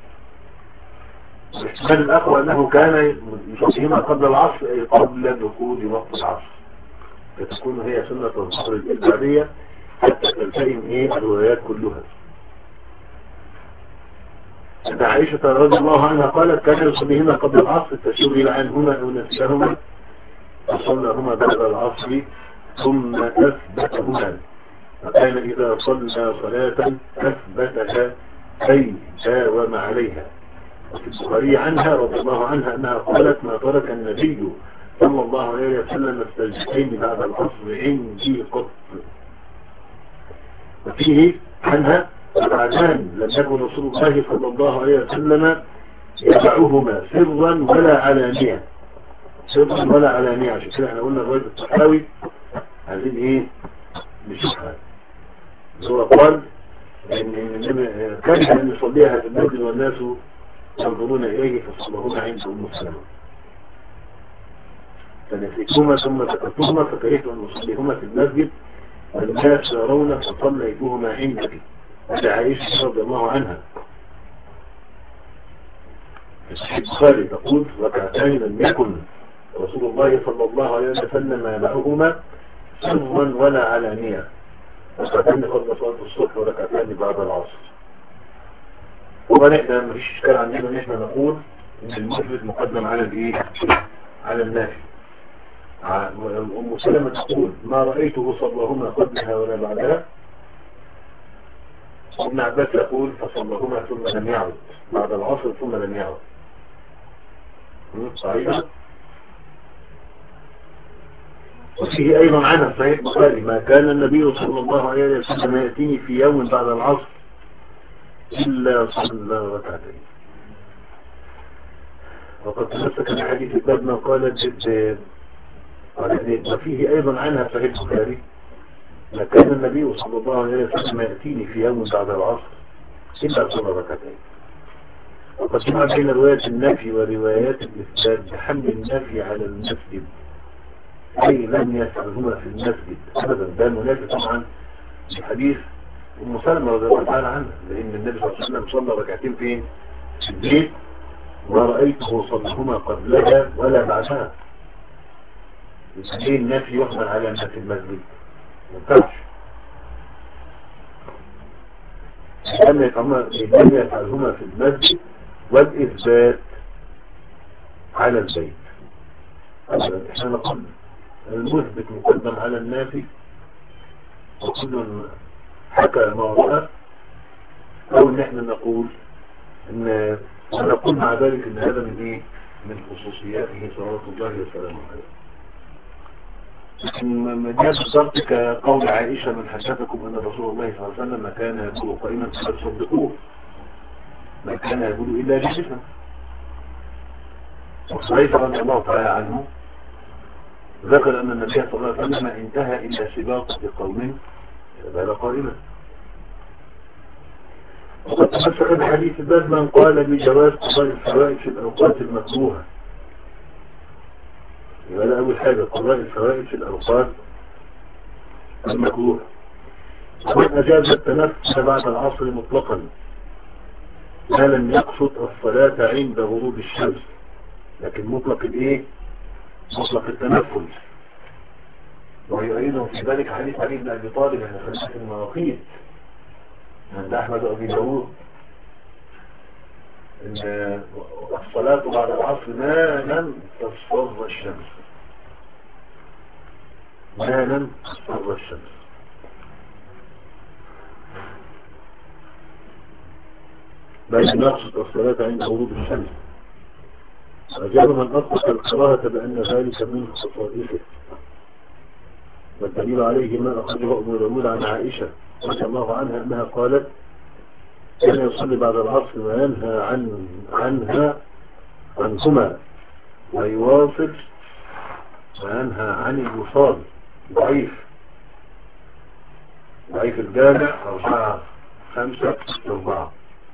Speaker 1: الاحتمال الأقوى أنه كان يصليهما قبل العصر أي قبل دخول وقت العصر، فتكون هي سنة الظهر الإجبارية حتى تلتئم ايه الروايات كلها. أن عائشة رضي الله عنها قالت كان يصليهما قبل العصر فشغل عنهما أو نسيهما فصلىهما بعد العصر ثم أثبتهما. فكان إذا صلى صلاة أثبتها أي داوم عليها. وفي البخاري عنها رضي الله عنها أنها قالت ما ترك النبي صلى الله عليه وسلم السجدتين بعد العصر عندي قط. وفيه عنها ركعتان لم يكن رسول الله صلى الله عليه وسلم يدعوهما سرا ولا علانية. سرا ولا علانية. عشان كده احنا قلنا الرواية الطحاوي عايزين ايه نشوفها. هو قال ان كان ان يصليها في المسجد والناس ينظرون اليه فصلهما عند ام سلمة فنسيتهما ثم ذكرتهما فكرهت ان اصليهما في المسجد والناس يرون فصليتهما عندك. هذا عائشة رضي الله عنها. البخاري تقول ركعتان لم يكن رسول الله صلى الله عليه وسلم يدعوهما سرا ولا علانية. ركعتين قبل صلاة الصبح وركعتين بعد العصر. طبعا احنا مفيش اشكال عندنا ان احنا نقول ان المفرد مقدم على الايه على النافي. ام سلمة تقول ما رأيته صلىهما قبلها ولا بعدها. ابن عباس يقول فصلىهما ثم لم يعد بعد العصر ثم لم يعد. صحيح. وفيه ايضا عنها صحيح البخاري ما كان النبي صلى الله عليه وسلم يأتيني في يوم بعد العصر إلا صلى ركعتين. وقد تمسك الحديث الباب ما قالت جد. وفيه أيضا عنها صحيح البخاري ما كان النبي صلى الله عليه وسلم يأتيني في يوم بعد العصر إلا صلى ركعتين. وقد جمع بين روايات النفي وروايات الإثبات بحمل النفي على المسجد أي لم يفعلهما في المسجد أبدا. ده منافي طبعا الحديث أم سلمة رضي الله تعالى عنها لأن النبي صلى الله عليه وسلم صلى ركعتين فين؟ في البيت ورأيته صلىهما قبلها ولا بعدها. ليه النفي يحمل على أنها في المسجد؟ ما ينفعش. لم يفعلهما في المسجد والإثبات على البيت أبدا. إحنا نقول المثبت مقدم على النافي وكل حكى ما رأى أو إن إحنا نقول إن ونقول مع ذلك إن هذا من إيه؟ من خصوصياته صلوات الله وسلامه عليه. لكن من بالضبط كقول عائشة من حدثكم أن رسول الله صلى الله عليه وسلم ما كان يقول قائما فتصدقوه ما كان يقول إلا جسما. وصحيح رضي الله تعالى عنه ذكر أن النبي صلى الله عليه وسلم انتهى إلى سباق بقوم فبال قائما. وقد تمسك بحديث الباب من قال بجواز قضاء الفوائد في الأوقات المكروهة. يبقى لا أول حاجة قضاء الفوائد في الأوقات المكروهة. ومن أجاز التنفس بعد العصر مطلقا ما لم يقصد الصلاة عند غروب الشمس، لكن مطلق الايه؟ مطلق التنفل. ويعينه في ذلك حديث علي بن ابي طالب عن خمسة المواقيت عند احمد وابي داود ان الصلاة بعد العصر ما لم تصفر الشمس، ما لم تصفر الشمس. بل لم يقصد الصلاة عند غروب الشمس. أجاب من أطلق الكراهة بأن ذلك من خصائصه، والدليل عليه ما أخرجه أبو داود عن عائشة رضي الله عنها أنها قالت كان يصلي بعد العصر وينهى عن عنها عنهما ويواصل وينهى عن الوصال. ضعيف ضعيف الجامع أربعة خمسة أربعة.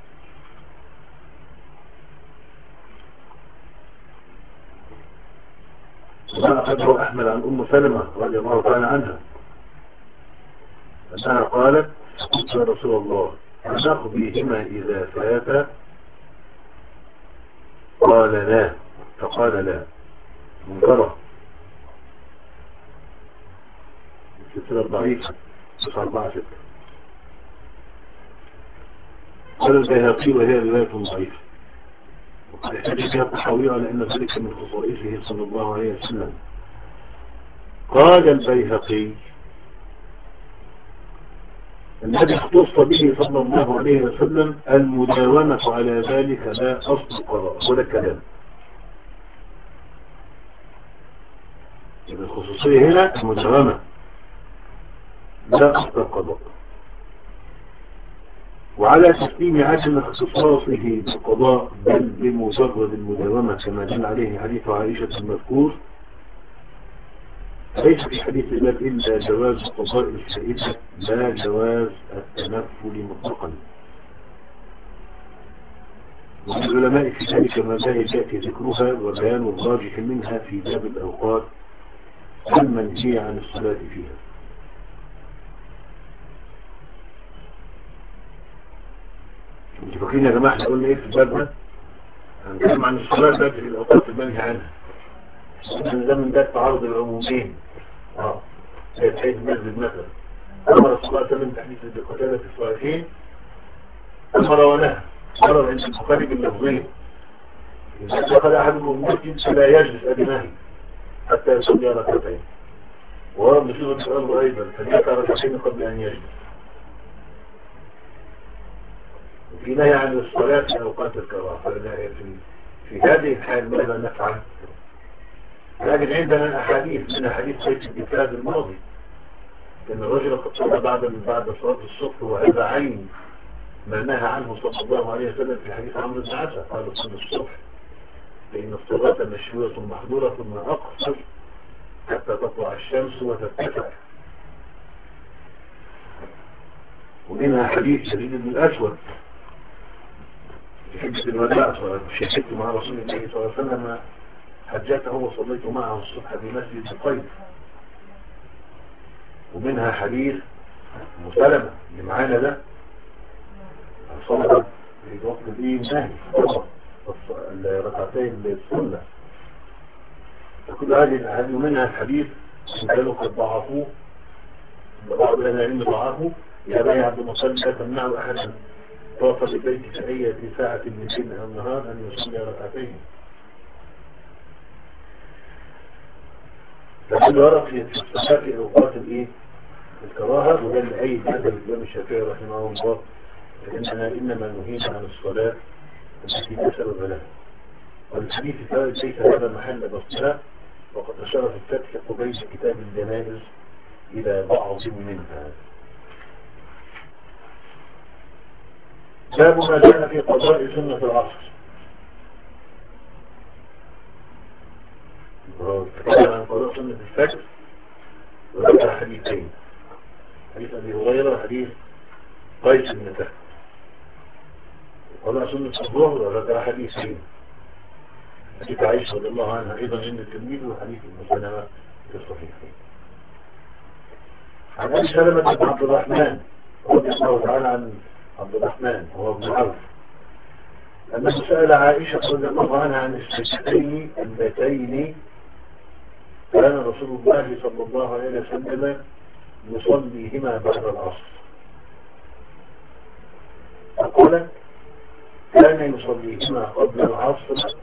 Speaker 1: وما أخرجه أحمد عن أم سلمة رضي الله تعالى عنها أنها قالت قلت يا رسول الله نقضيهما إذا فات؟ قال لا، فقال لا. منكرة السلسلة ضعيفة تسعة أربعة ستة. قال البيهقي وهي رواية ضعيفة، وقد احتج فيها الطحاوي على أن ذلك من خصائصه صلى الله عليه وسلم. قال البيهقي الذي اختص به صلى الله عليه وسلم المداومة على ذلك لا أصل القضاء ولا كلام. الخصوصية هنا المداومة لا أصل القضاء. وعلى تسليم عدم اختصاصه بالقضاء بل بمجرد المداومة كما دل عليه حديث عائشة المذكور، ليس في حديث الباب إلا جواز قضاء الفائدة لا جواز التنفل مطلقا. والعلماء في ذلك مذاهب يأتي ذكرها وبيان الراجح منها في باب الأوقات المنهي عن الصلاة فيها. انتوا فاكرين يا جماعة احنا قلنا ايه في الباب ده؟ هنتكلم عن الصلاة في الأوقات المنهي عنها. ده من باب تعارض العمومين. اه زي الحيث المسجد مثلا أمر الصلاة من تحديث القتالة في الصلاتين أمر ونهى. أمر عند البخاري باللفظين إذا دخل أحدكم المسجد فلا يجلس أدناه حتى يصلي ركعتين، وورد بصيغة الأمر أيضا فليركع ركعتين قبل أن يجلس. وفي نهي عن الصلاة في أوقات الكراهة. في, في هذه الحال ماذا نفعل؟ لكن عندنا الأحاديث من حديث سيد الكتاب الماضي أن الرجل قد صلى بعد بعد صلاة الصبح، وهذا عين ما نهى عنه صلى الله عليه وسلم في حديث عمرو بن عاص قال صلى الصبح فإن الصلاة مشهورة محظورة ثم أقصر حتى تطلع الشمس وترتفع. ومنها حديث شديد بن الأسود في حجة الوداع شهدت مع رسول الله صلى الله عليه وسلم حجته وصليت معه الصبح في مسجد القيس. ومنها حديث مسلمة اللي معانا ده الصلاة في وقت الايه نهي الركعتين السنة. فكل هذه الأحاديث منها الحديث كانوا قد ضعفوه بعض العلم ضعفوه يا بني عبد المطلب لا تمنعوا أحدا طاف بالبيت في أي ساعة من ليل أو نهار أن يصلي ركعتين. فكل ورق في الصلاة في أوقات الإيه الكراهة، وده اللي أي هذا الإمام الشافعي رحمه الله فإننا إنما نهينا عن الصلاة التي لا سبب لها. والحديث الثالث ليس هذا محل بسطها، وقد أشار في الفتح قبيل كتاب الجنائز إلى بعض منها. باب ما جاء في قضاء سنة العصر. تكلم عن قضاء سنة الفجر وذكر حديثين، حديث أبي هريرة وحديث قيس بن سعد. ولا سنة الظهر ولا حديثين. حديث عائشة رضي الله عنها أيضا عند التلميذ وحديث ابن سلمة في الصحيحين. عن أبي سلمة بن عبد الرحمن رضي الله تعالى عن عبد الرحمن هو ابن عوف أنه سأل عائشة رضي الله عنها عن السجدتين اللتين كان رسول الله صلى الله عليه وسلم يصليهما بعد العصر. فقال كان يصليهما قبل العصر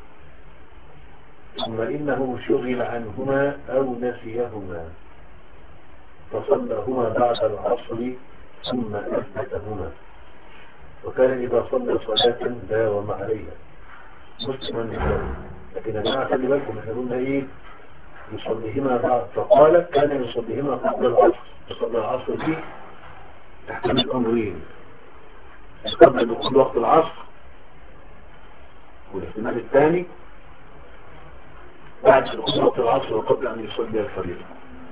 Speaker 1: ثم إنه شغل عنهما أو نسيهما فصلىهما بعد العصر ثم أثبتهما، وكان إذا صلى صلاة داوم عليها. مسلم لكن يا جماعة خلي بالكم احنا قلنا ايه يصليهما بعد، فقال كان يصليهما قبل العصر. يصلي العصر دي تحتمل أمرين: قبل دخول وقت العصر، والاحتمال الثاني بعد دخول وقت العصر وقبل أن يصلي الفريضة.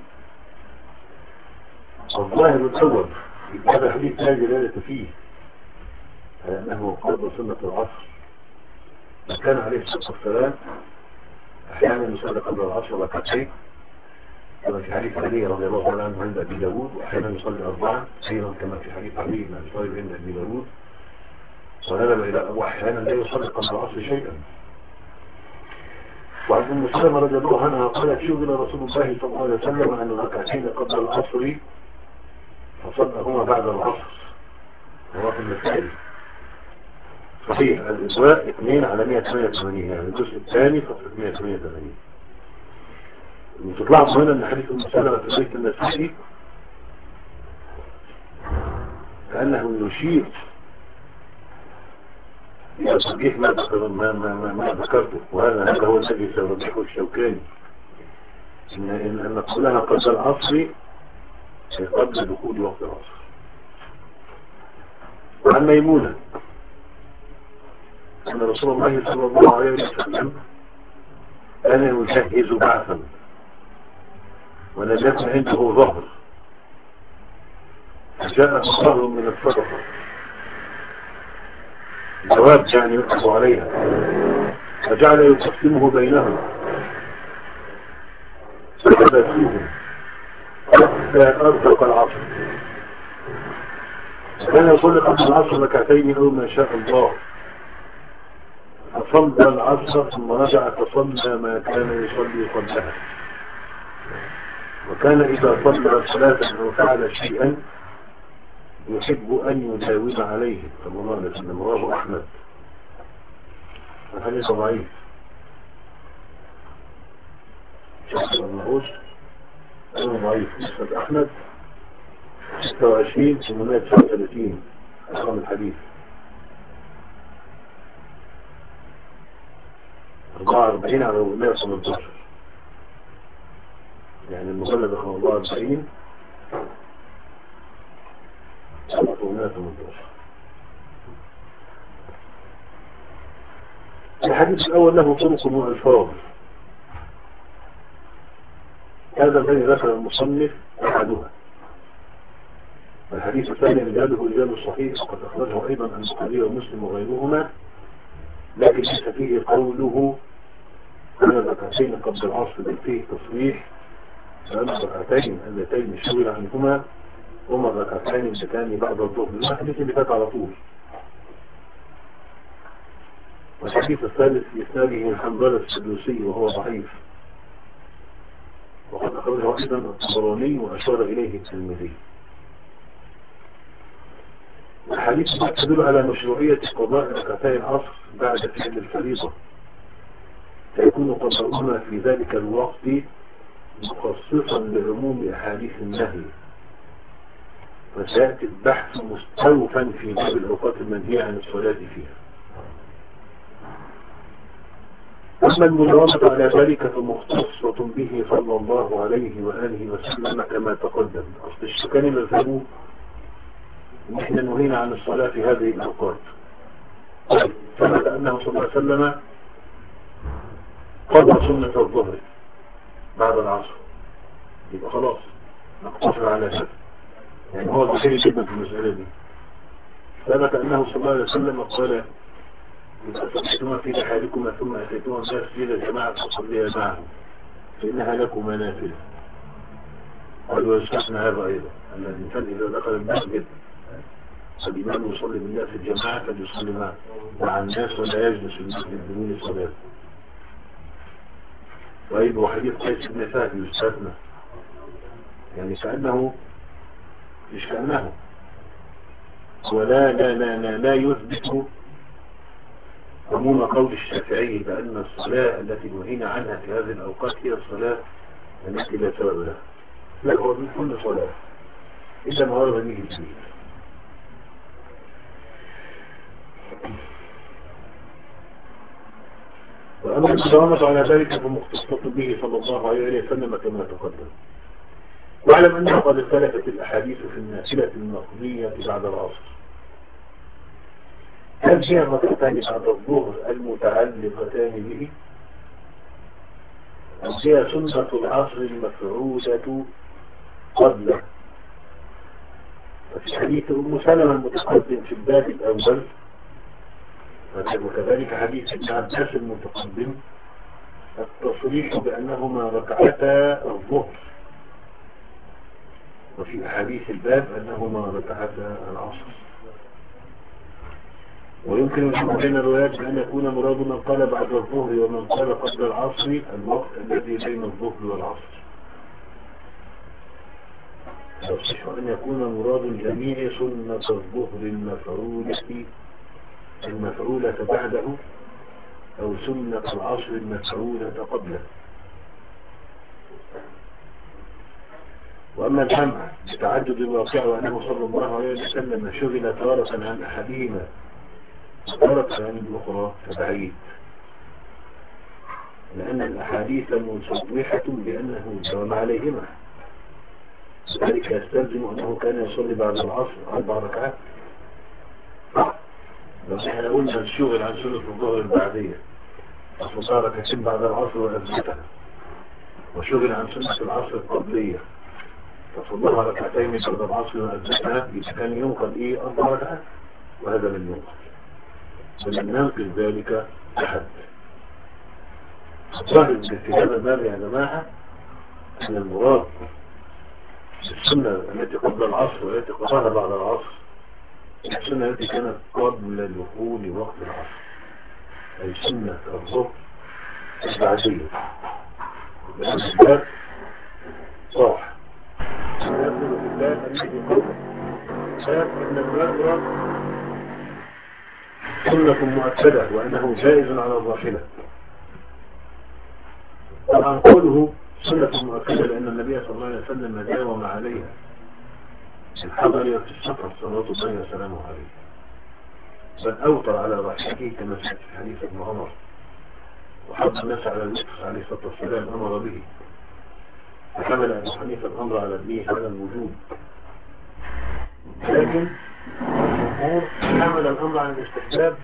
Speaker 1: الظاهر الأول هذا حديث لا دلالة فيه أنه قبل سنة العصر، كان عليه الصلاة والسلام أحيانا يصلي قبل العصر ركعتين كما في حديث علي رضي الله عنه عند أبي داود، وأحيانا يصلي أربعة أيضا كما في حديث علي بن أبي طالب عند أبي داود، وهذا إلى وأحيانا لا يصلي قبل العصر شيئا. وعن أم سلمة رضي الله عنها قالت شغل رسول الله صلى الله عليه وسلم عن الركعتين قبل العصر فصلهما بعد العصر. رواه النسائي. صحيح الإسواء اثنين على مئة وثمانية وثمانين، يعني الجزء الثاني صفحة مئة وثمانية وثمانين. تطلع هنا ان حديث ام سلمة في بيت النسائي كأنه يشير إلى تصحيح ما ما ما ما ذكرته، وهذا هذا هو الذي سيوضحه الشوكاني ان ان نقولها قبل العصر قبل دخول وقت العصر. وعن ميمونة أن رسول الله صلى الله عليه وسلم كان يجهز بعثا ولم يكن عنده ظهر، فجاء ظهر من الصدقة جواب يعني يكتب عليها، فجعل يقسمه بينهم فكذا فيهم حتى أرزق العصر. كان يصلي قبل العصر ركعتين أو ما شاء الله، فصلى العصر ثم رجع فصلى ما كان يصلي قبلها. وكان إذا صلى صلاة أو فعل شيئا يحب أن يداوم عليه صلى الله عليه وسلم. رواه أحمد. الحديث ضعيف شخص المعوش أنه ضعيف. مسند أحمد ستة وعشرين ثمانمائة وتسعة وثلاثين رقم الحديث. أربعة وأربعين على مئة وثمانية عشر، يعني المجلد رقم أربعة وأربعين على مئة وثمانية عشر. الحديث الأول له طرق وألفاظ، هذا الذي ذكر المصنف أحدها. الحديث الثاني رجاله رجال الصحيح وقد أخرجه أيضا عن البخاري ومسلم وغيرهما، لكن ليس فيه قوله عن الركعتين قبل العصر، بل فيه تصريح بأن الركعتين اللتين شغل عنهما هما الركعتين اللتان بعد الظهر. الحديث اللي فات على طول. والحديث الثالث في إسناده الحنظلة السدوسي وهو ضعيف، وقد أخرجه أيضا الطبراني وأشار إليه الترمذي. الحديث تدل على مشروعية قضاء ركعتي العصر بعد فعل الفريضة، فيكون قضاؤهما في ذلك الوقت مخصصا لعموم أحاديث النهي، وسيأتي البحث مستوفا في باب الأوقات المنهية عن الصلاة فيها. أما المداومة على ذلك فمختصة به صلى الله عليه وآله وسلم كما تقدم. أصل الشكاني مذهبه نحن نهينا عن الصلاة في هذه الأوقات، ثبت أنه صلى الله عليه وسلم قضى سنة الظهر بعد العصر، يبقى خلاص نقتصر على هذا، يعني هو ظهير جدا في المسألة دي. ثبت أنه صلى الله عليه وسلم قال إذا صليتما في رحالكما ثم أتيتما مسجد الجماعة فصليا معهم فإنها لكم نافلة. قال ويستثنى هذا أيضا أن الإنسان إذا دخل المسجد فالإمام يصلي بالناس في الجماعة فليصلي معه مع الناس ولا يجلس المسجد بدون صلاة. وأيضا حديث قيس بن سعد يستثنى، يعني كأنه مش كأنه ولا لا لا لا, لا يثبت عموم قول الشافعي بأن الصلاة التي نهينا عنها في هذه الأوقات هي الصلاة التي لا سبب لها. لا، هو من كل صلاة إلا ما ورد به الدليل. وأما الدوامة على ذلك فمختصة به صلى الله عليه وسلم كما تقدم. واعلم أنه قد اختلفت الأحاديث في النافلة المقضية بعد العصر، هل هي الركعتان بعد الظهر المتعلقتان به أم هي سنة العصر المفعولة قبله؟ ففي حديث أم سلمة المتقدم في الباب الأول وكذلك حديث ابن عباس المتقدم التصريح بأنهما ركعتا الظهر، وفي حديث الباب أنهما ركعتا العصر. ويمكن الجمع بين الروايات بأن يكون مراد من قال بعد الظهر ومن قال قبل العصر الوقت الذي بين الظهر والعصر، يصح أن يكون مراد الجميع سنة الظهر المفعولة المفعولة بعده أو سنة العصر المفعولة قبله. وأما الجمع بتعدد الواقع وأنه صلى الله عليه وسلم شغل تارة عن أحدهما تارة عن الأخرى فبعيد، لأن الأحاديث مصوحة بأنه دام عليهما، ذلك يستلزم أنه كان يصلي بعد العصر أربع ركعات. لو احنا قلنا الشغل عن سنة الظهر البعدية فصلى ركعتين بعد العصر وأثبتها، وشغل عن سنة العصر القبلية فصلها ركعتين بعد العصر وأثبتها، كان ينقل إيه أربع ركعات، وهذا من ينقل فلن ننقل ذلك أحد. ظاهر في هذا الباب يا جماعة أن المراد السنة التي قبل العصر والتي قبلها بعد العصر السنة التي كانت قبل دخول وقت العصر، أي سنة الظهر البعدية. لأن الباب صاح يدخل في الباب الذي قبله باب أن الباب سنة مؤكدة وأنه جائز على الراحلة. طبعا قوله سنة مؤكدة لأن النبي صلى الله عليه وسلم داوم عليها في الحضر وفي السفر صلوات الله وسلامه عليه، بل أوطر على راحلته كما في حديث ابن عمر، وحض الناس على الوقف عليه الصلاة والسلام أمر به، فحمل أبو حنيفة الأمر على ابنه على الوجوب، لكن الجمهور حمل الأمر على الاستحباب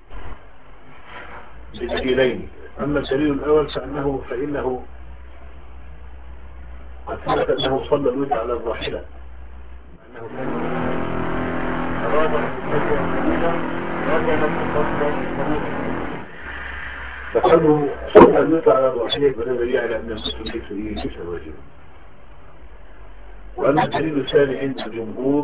Speaker 1: بدليلين. أما الدليل الأول فإنه فإنه قد ثبت أنه صلى الوتر على الراحلة، أنه كان أراد أن يصلي القبيلة رغم التصرف فقالوا صلى الوتر على الراحلة فلا دليل على أن المسلمين فيه ليس واجبا. وأما الدليل الثاني عند الجمهور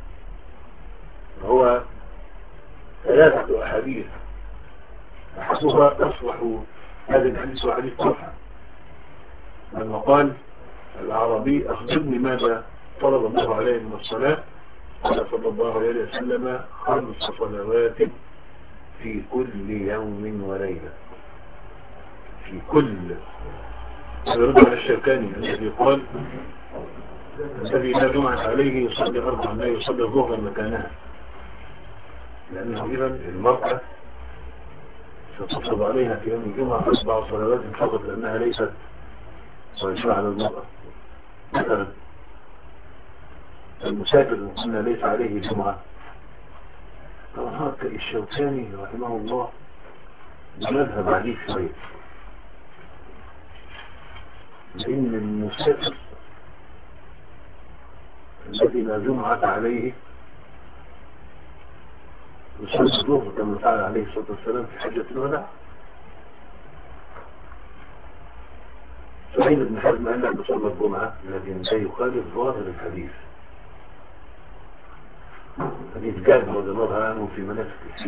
Speaker 1: هو ثلاثة أحاديث، أحدها أصلح هذه الحديث وحديث طلحة لما قال العربي أخبرني ماذا طلب الله عليه من الصلاة، قال صلى الله عليه وسلم خمس صلوات في كل يوم وليلة. في كل يرد على الشوكاني الذي قال الذي لا جمعة عليه يصلي أربعا لا يصلي الظهر مكانها، لأنه إذا المرأة ستفرض عليها في يوم الجمعة أربع صلوات فقط لأنها ليست صيفة على المرأة. مثلا المسافر قلنا ليس عليه جمعة، طبعا الشوكاني رحمه الله مذهب عليه شوية، لأن المسافر الذي لا جمعة عليه يصلي الظهر كما فعل عليه الصلاة والسلام في حجة الوداع. سعيد بن حزم قال لك بصلى الجمعة الذي لا يخالف ظاهر الحديث، حديث جابر رضي الله عنه في مناسك الحج.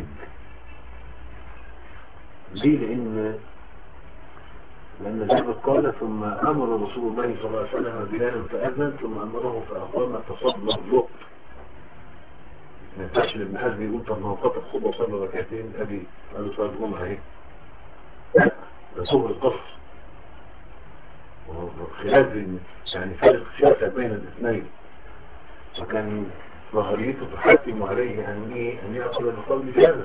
Speaker 1: ليه؟ لأن لأن جابر قال ثم أمر رسول الله صلى الله عليه وسلم بلالا فأذن ثم أمره فأقام فصلى الظهر. ما ينفعش لابن حزم يقول طب ما هو قطع خطبة وصلى ركعتين أبي قالوا صلاة الجمعة أهي. لا، ده صغر القصر خلاف يعني فرق شاسع بين الاثنين، وكان ظهريته تحكم عليه أن إيه أن يأخذ بقول جابر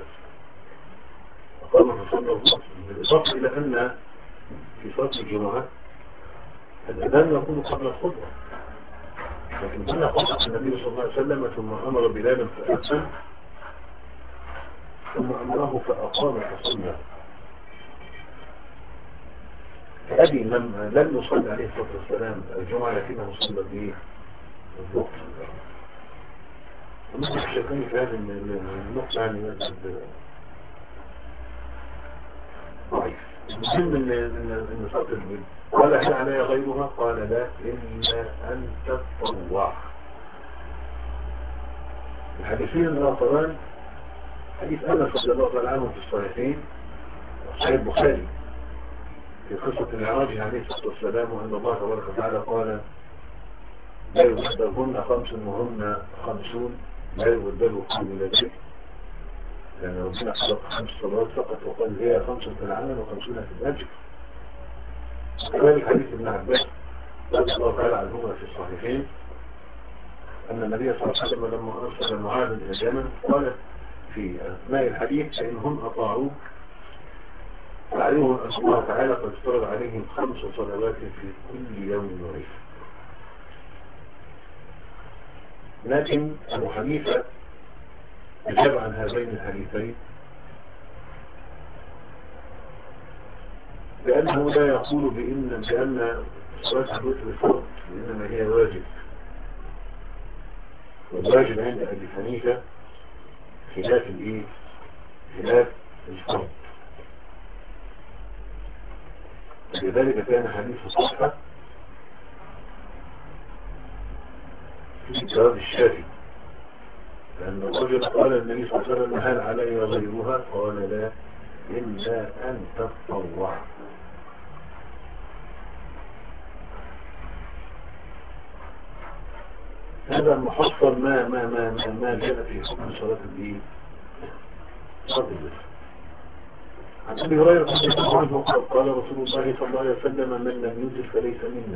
Speaker 1: أقام فصلى الظهر، بالإضافة إلى أن في صلاة الجمعة الأذان يكون قبل الخطبة، لكن كان خطبة النبي صلى الله عليه وسلم ثم أمر بلالا فأذن ثم أمره فأقام فصلى. فأبي لم لم يصلي عليه الصلاة والسلام الجمعة لكنه صلى به الظهر. ومثل الشيطان في هذه النقطة يعني مسجد ضعيف. المهم ان ان صوت البيت قال هل علي غيرها؟ قال لا إلا أن تتطوع. الحديثين الآخران حديث أنس رضي الله تعالى عنه في الصحيحين صحيح البخاري في قصة المعراج عليه الصلاة والسلام، وأن الله تبارك وتعالى قال لا يبدلهن خمس وهن خمسون لا يبدل قوم لذلك، لأن ربنا خلق خمس صلوات فقط وقال هي خمسة في العمل وخمسون في الأجر. كذلك حديث ابن عباس رضي الله تعالى عنهما في الصحيحين أن النبي صلى الله عليه وسلم لما أرسل معاذ إلى اليمن قال في أثناء الحديث فإنهم أطاعوك فعليهم أن الله تعالى قد افترض عليهم خمس صلوات في كل يوم وليلة. لكن أبو حنيفة أجاب عن هذين الحديثين بأنه لا يقول بإن بأن صلاة الوتر فرض، إنما هي واجب، والواجب عند أبي حنيفة خلاف الإيه؟ خلاف الفرض. لذلك كان حديث صحة في جواب الشافعي، لأن الرجل قال النبي صلى الله عليه وسلم هل علي غيرها؟ قال لا إلا أن تتطوع. هذا محصل ما ما ما ما, ما جاء في حكم صلاة الدين. عن أبي هريرة رضي الله عنه قال قال رسول الله صلى الله عليه وسلم من لم يوتر فليس منا.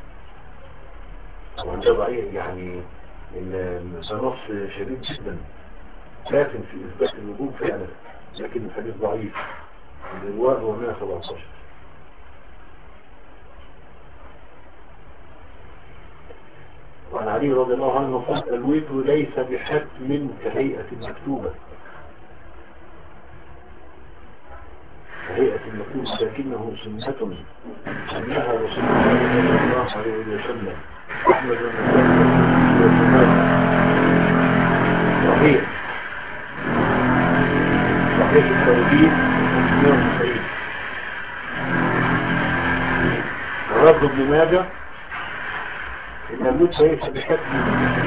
Speaker 1: وعن ده ضعيف يعني إن نص شديد جدا كافٍ في إثبات الوجوب فعلا، لكن الحديث ضعيف. الرواية هو مئة وسبعة عشر. وعن علي رضي الله عنه قال الوتر ليس بحتم كهيئة مكتوبة، كهيئة مكتوبة لكنه سنة سنها رسول الله صلى الله عليه وسلم. أحمد بن صحيح صحيح التوحيد ومسلم صحيح. ورد ابن ماجه إن الوتر ليس بحتم،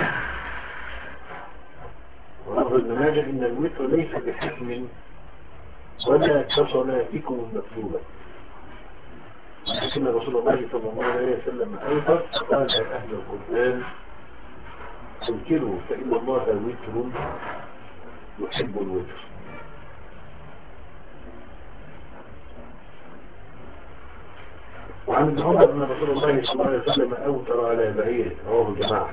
Speaker 1: ورد ابن ماجه إن الوتر ليس بحتم ولا كصلاتكم المكتوبة، لكن رسول الله صلى الله عليه وسلم أيضا قال أهل القرآن تذكروا فإن الله وتر يحب الوتر. وعن ابن عمر أن رسول الله صلى الله عليه وسلم أوتر على بعيره، رواه الجماعة.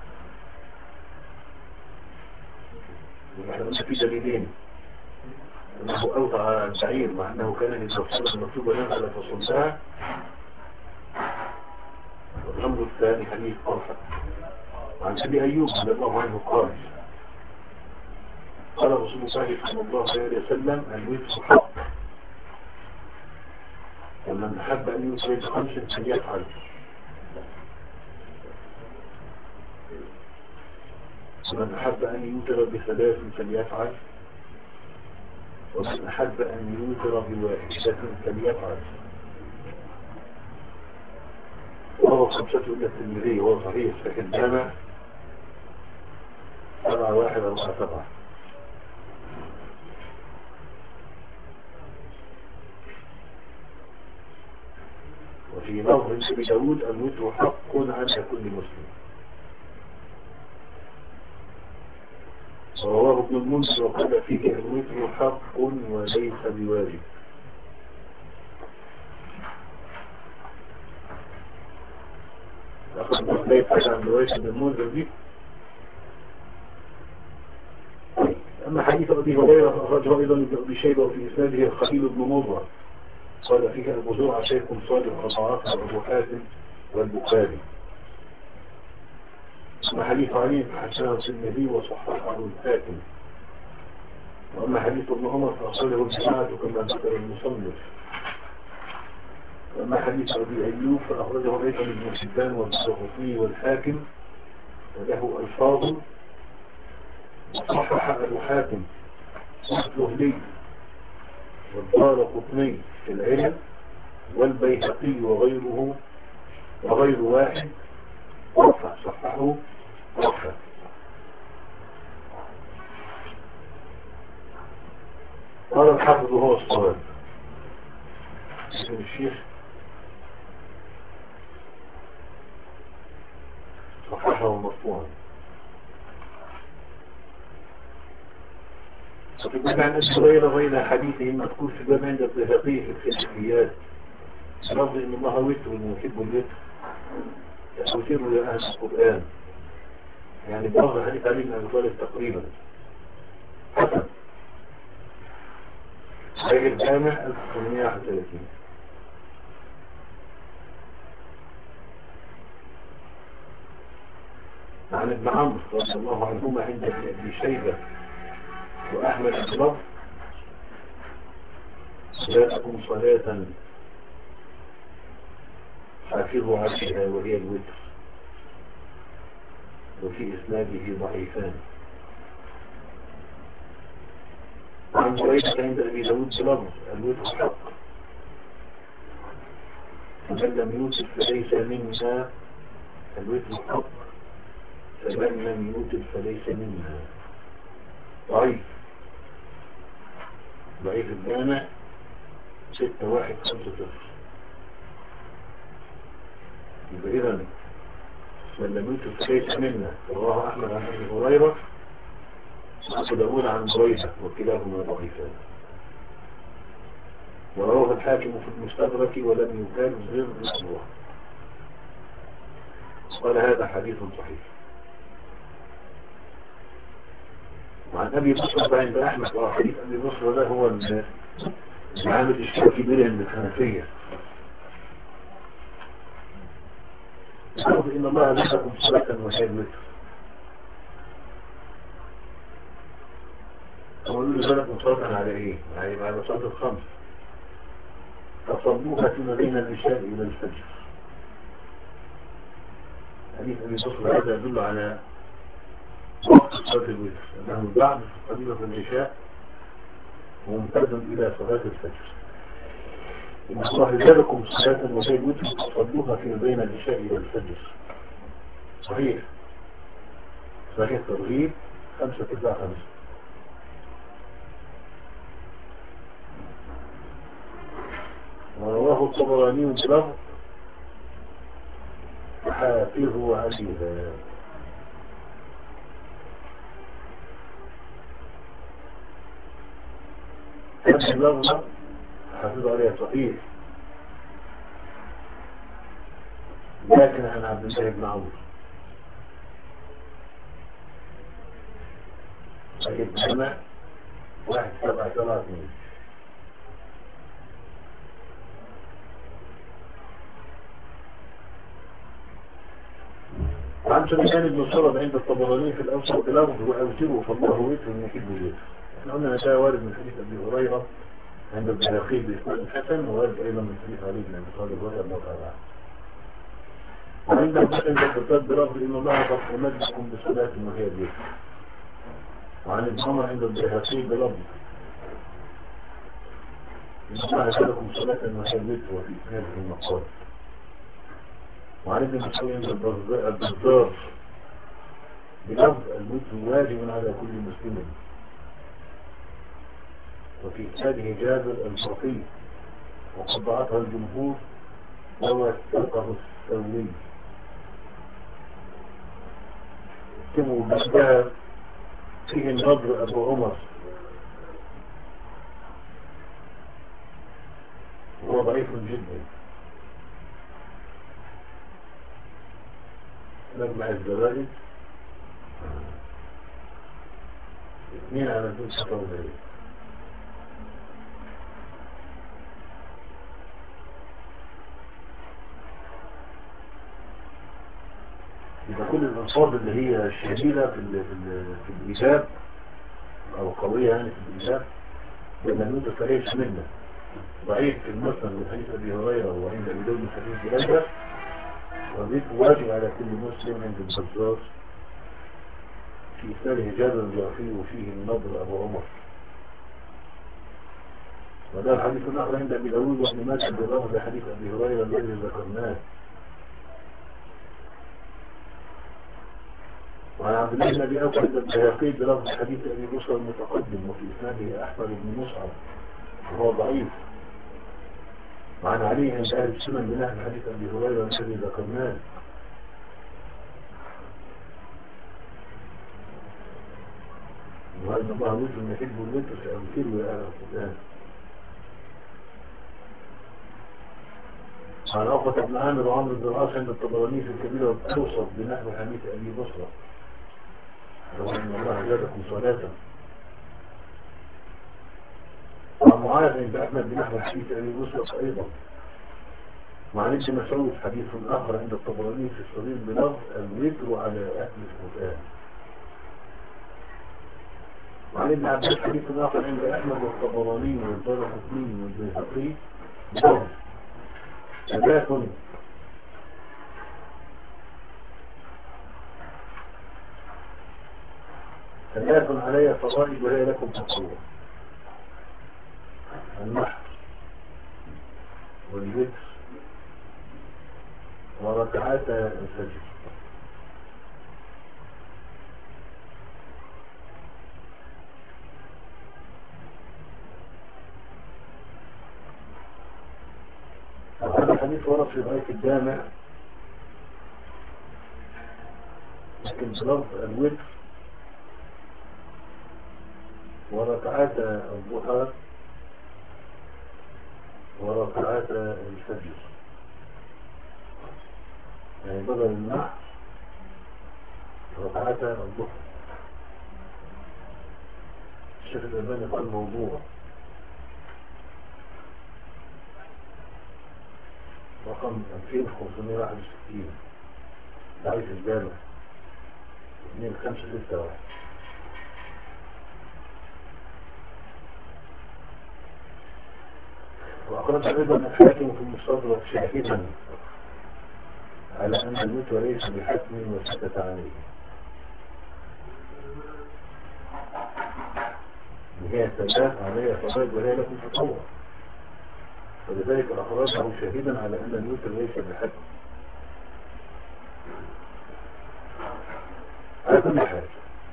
Speaker 1: ونحن في دليلين أنه أوتر على البعير مع أنه كان إذا صلى المكتوبة نزل فصلها. والأمر الثاني حديث طلحة عن أبي أيوب رضي الله عنه قال قال رسول الله صلى الله عليه وسلم الوتر حق، ومن أحب أن يوتر بخمس فليفعل، ومن أحب أن يوتر بثلاث فليفعل، ومن أحب أن يوتر بواحدة فليفعل. وهو خمسة إلى الترمذي وهو صحيح في الجامع سبعة واحد أربعة سبعة. وفي لفظ أبي داود الوتر حق على كل مسلم. ورواه ابن المنذر وقال فيه الوتر حق وليس بواجب. لقد نقلت عن رواية ابن المنذر دي. أما حديث أبي هريرة أخرجه أيضا ابن أبي شيبة وفي إسناده الخليل بن مرة قال فيها أبو زرعة شيخ صادق قطعات أبو حاتم والبخاري. أما حديث علي حسنه النبي وصححه الحاكم. وأما حديث ابن عمر فأصله الجماعة كما ذكر المصنف. وأما حديث أبي أيوب فأخرجه أيضا ابن حبان والسخطي والحاكم وله ألفاظ وصحح أبو حاتم والزهري والدار قطني في العلم والبيهقي وغيره وغير واحد وفى صححه وفى. قال الحافظ هو الصواب. اسم الشيخ صححه مرفوعا. وفي الباب عن أبي هريرة بين حديثه المذكور في الباب عند البيهقي في الخلافيات لفظ إن الله وتر ويحب الوتر يأوتر يا أهل القرآن، يعني بلغ حديث علي بن أبي طالب تقريبا حسن صحيح الجامع ألف وثمانمائة وواحد وثلاثين. عن ابن عمرو رضي الله عنهما عند ابن شيبة وأحمد أسلم صلاتكم صلاة حافظوا عليها وهي الوتر. وفي إسناده ضعيفان. عن بريدة عند أبي داود بلفظ الوتر حق فمن لم يوتر فليس منا. الوتر حق فمن لم يوتر فليس منا. ضعيف ضعيف الجامع ستة واحد خمسة صفر. يبقى إذن من لم يوتر فليس منا رواه أحمد عن أبي هريرة وأبو داود عن بريدة وكلاهما ضعيفان. ورواه الحاكم في المستدرك ولم يكرر نحوه. قال هذا حديث صحيح. وعن أبي بصرة عند أحمد وحديث أبي بصرة ده هو العامل الكبير عند الحنفية. قال إن الله لكم صلاة وهي الوتر. أقول له لكم صلاة على إيه؟ يعني على صلاة الخمس تصلوها فيما بين العشاء إلى الفجر. حديث أبي بصرة هذا يدل على وقت صلاة الوتر أنه بعد قبيلة العشاء وممتد إلى صلاة الفجر. إن الله لكم صلاة وهي الوتر تصلوها فيما بين العشاء إلى الفجر. صحيح صحيح ترغيب خمسة تسعة خمسة. ورواه الطبراني بلفظ حافظوا عليها. هذه اللفظة حافظوا عليها صحيح لكن عن عبد الله بن عمرو صحيح الجامع واحد سبعة سبعة اثنين. وعن سليمان بن صرد عند الطبراني في الأوسط بلفظ وأوتروا فالله وتر يحب الوتر. احنا قلنا ده وارد من حديث أبي هريرة عند البيهقي بإسناد الحسن ووارد أيضا من حديث علي بن أبي طالب رضي الله تعالى عنه. وعند الحسن بالكتاب بلفظ إن الله قد أمدكم بصلاة وهي الوتر. وعن ابن عمر عند البيهقي بلفظ إن الله جعلكم صلاة وسلمت وفي إسناده مقال. وعن ابن مسعود البزار بلفظ الوتر واجب على كل مسلم، وفي إسناده جابر الفقيه وقد ضعفها الجمهور ووثقه الثوري. اكتبوا بعدها فيه النضر أبو عمر وهو ضعيف جدا. مجمع الزوائد اثنين على دون ستة. يبقى كل الألفاظ اللي هي شديدة في ال في ال في الإجاب أو قوية يعني في الإجاب لما نوجد فريش منه ضعيف في المسند من حديث أبي هريرة وعند أبي داود من حديث بريدة، وذلك واجب على كل مسلم عند البزار في إسناده جابر الجعفي وفيه النضر أبو عمر. وده الحديث الآخر عند أبي داود وابن ماجه بلفظ حديث أبي هريرة الذي ذكرناه. وعن عبد الله بن أبي أوفى البيهقي بلفظ حديث أبي بصر المتقدم وفي إسناده أحمد بن مصعب وهو ضعيف. وعن علي عند أهل السنن بنحو حديث أبي هريرة الذي ذكرناه. وأن الله وجه يحب الوتر فأمثله يا أهل القرآن. عن عقبة بن عامر وعمرو بن العاص عند الطبراني في الكبيرة والأوسط بنحو حديث أبي بصرة لو أن الله زادكم صلاة. وعن معاذ عند أحمد بنحو حديث أبي بصرة أيضا. وعن ابن مسعود حديث آخر عند الطبراني في الصغير بلفظ الوتر على أهل القرآن. وعن ابن عباس حديث آخر عند أحمد والطبراني والدارقطني والبيهقي بلفظ ثلاث ثلاث علي فرائض وهي لكم تقوى: النحر والوتر وركعات الفجر. هذا الحديث ورد في غاية الجامع لكن بلفظ الوتر وركعات الضحى وركعات الفجر، يعني بدل النحر ركعات الضحى. الشيخ الألباني قال موضوع رقم ألفين وخمسمائة وواحد وستين تعريف الجامع اثنين خمسة ستة واحد. وأخرج أيضا الحاكم في المستدرك شاهدا على أن الوتر ليس بحتم وسكت عليه، وهي ثلاث عليها فرائض وهي لكم تطوع، ولذلك أخرجه شاهدا على أن الوتر ليس بحتم. على كل حال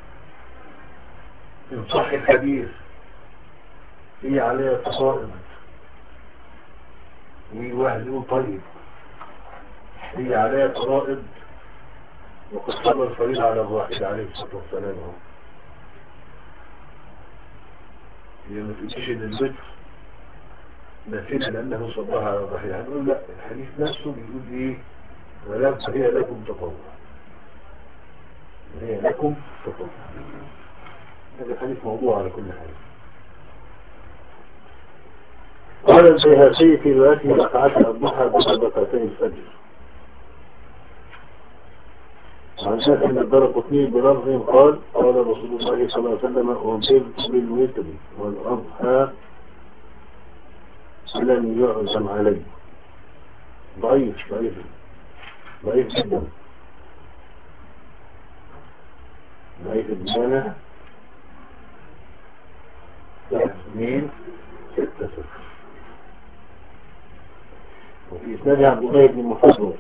Speaker 1: إن صح الحديث هي عليها فرائض، وواحد يقول طيب هي عليها فرائض وقد صلى الفريضة على الواحد عليه الصلاة والسلام، هي ما تقولش ان الوتر نافلة لأنه صلىها على الواحد. هنقول لا، الحديث نفسه بيقول ايه؟ ولا فهي لكم تطوع، هي لكم تطوع. هذا الحديث موضوع على كل حال. قال البيهقي في روايته ركعات الضحى بعد ركعتي الفجر. عن شاف من الدارقطني بلفظ قال قال رسول الله صلى الله عليه وسلم أمرت بالوتر والأضحى لم يعزم عليه. ضعيف ضعيف ضعيف جدا، ضعيف الجامع اثنين ستة صفر. وفي إسناد عبد الله بن محمد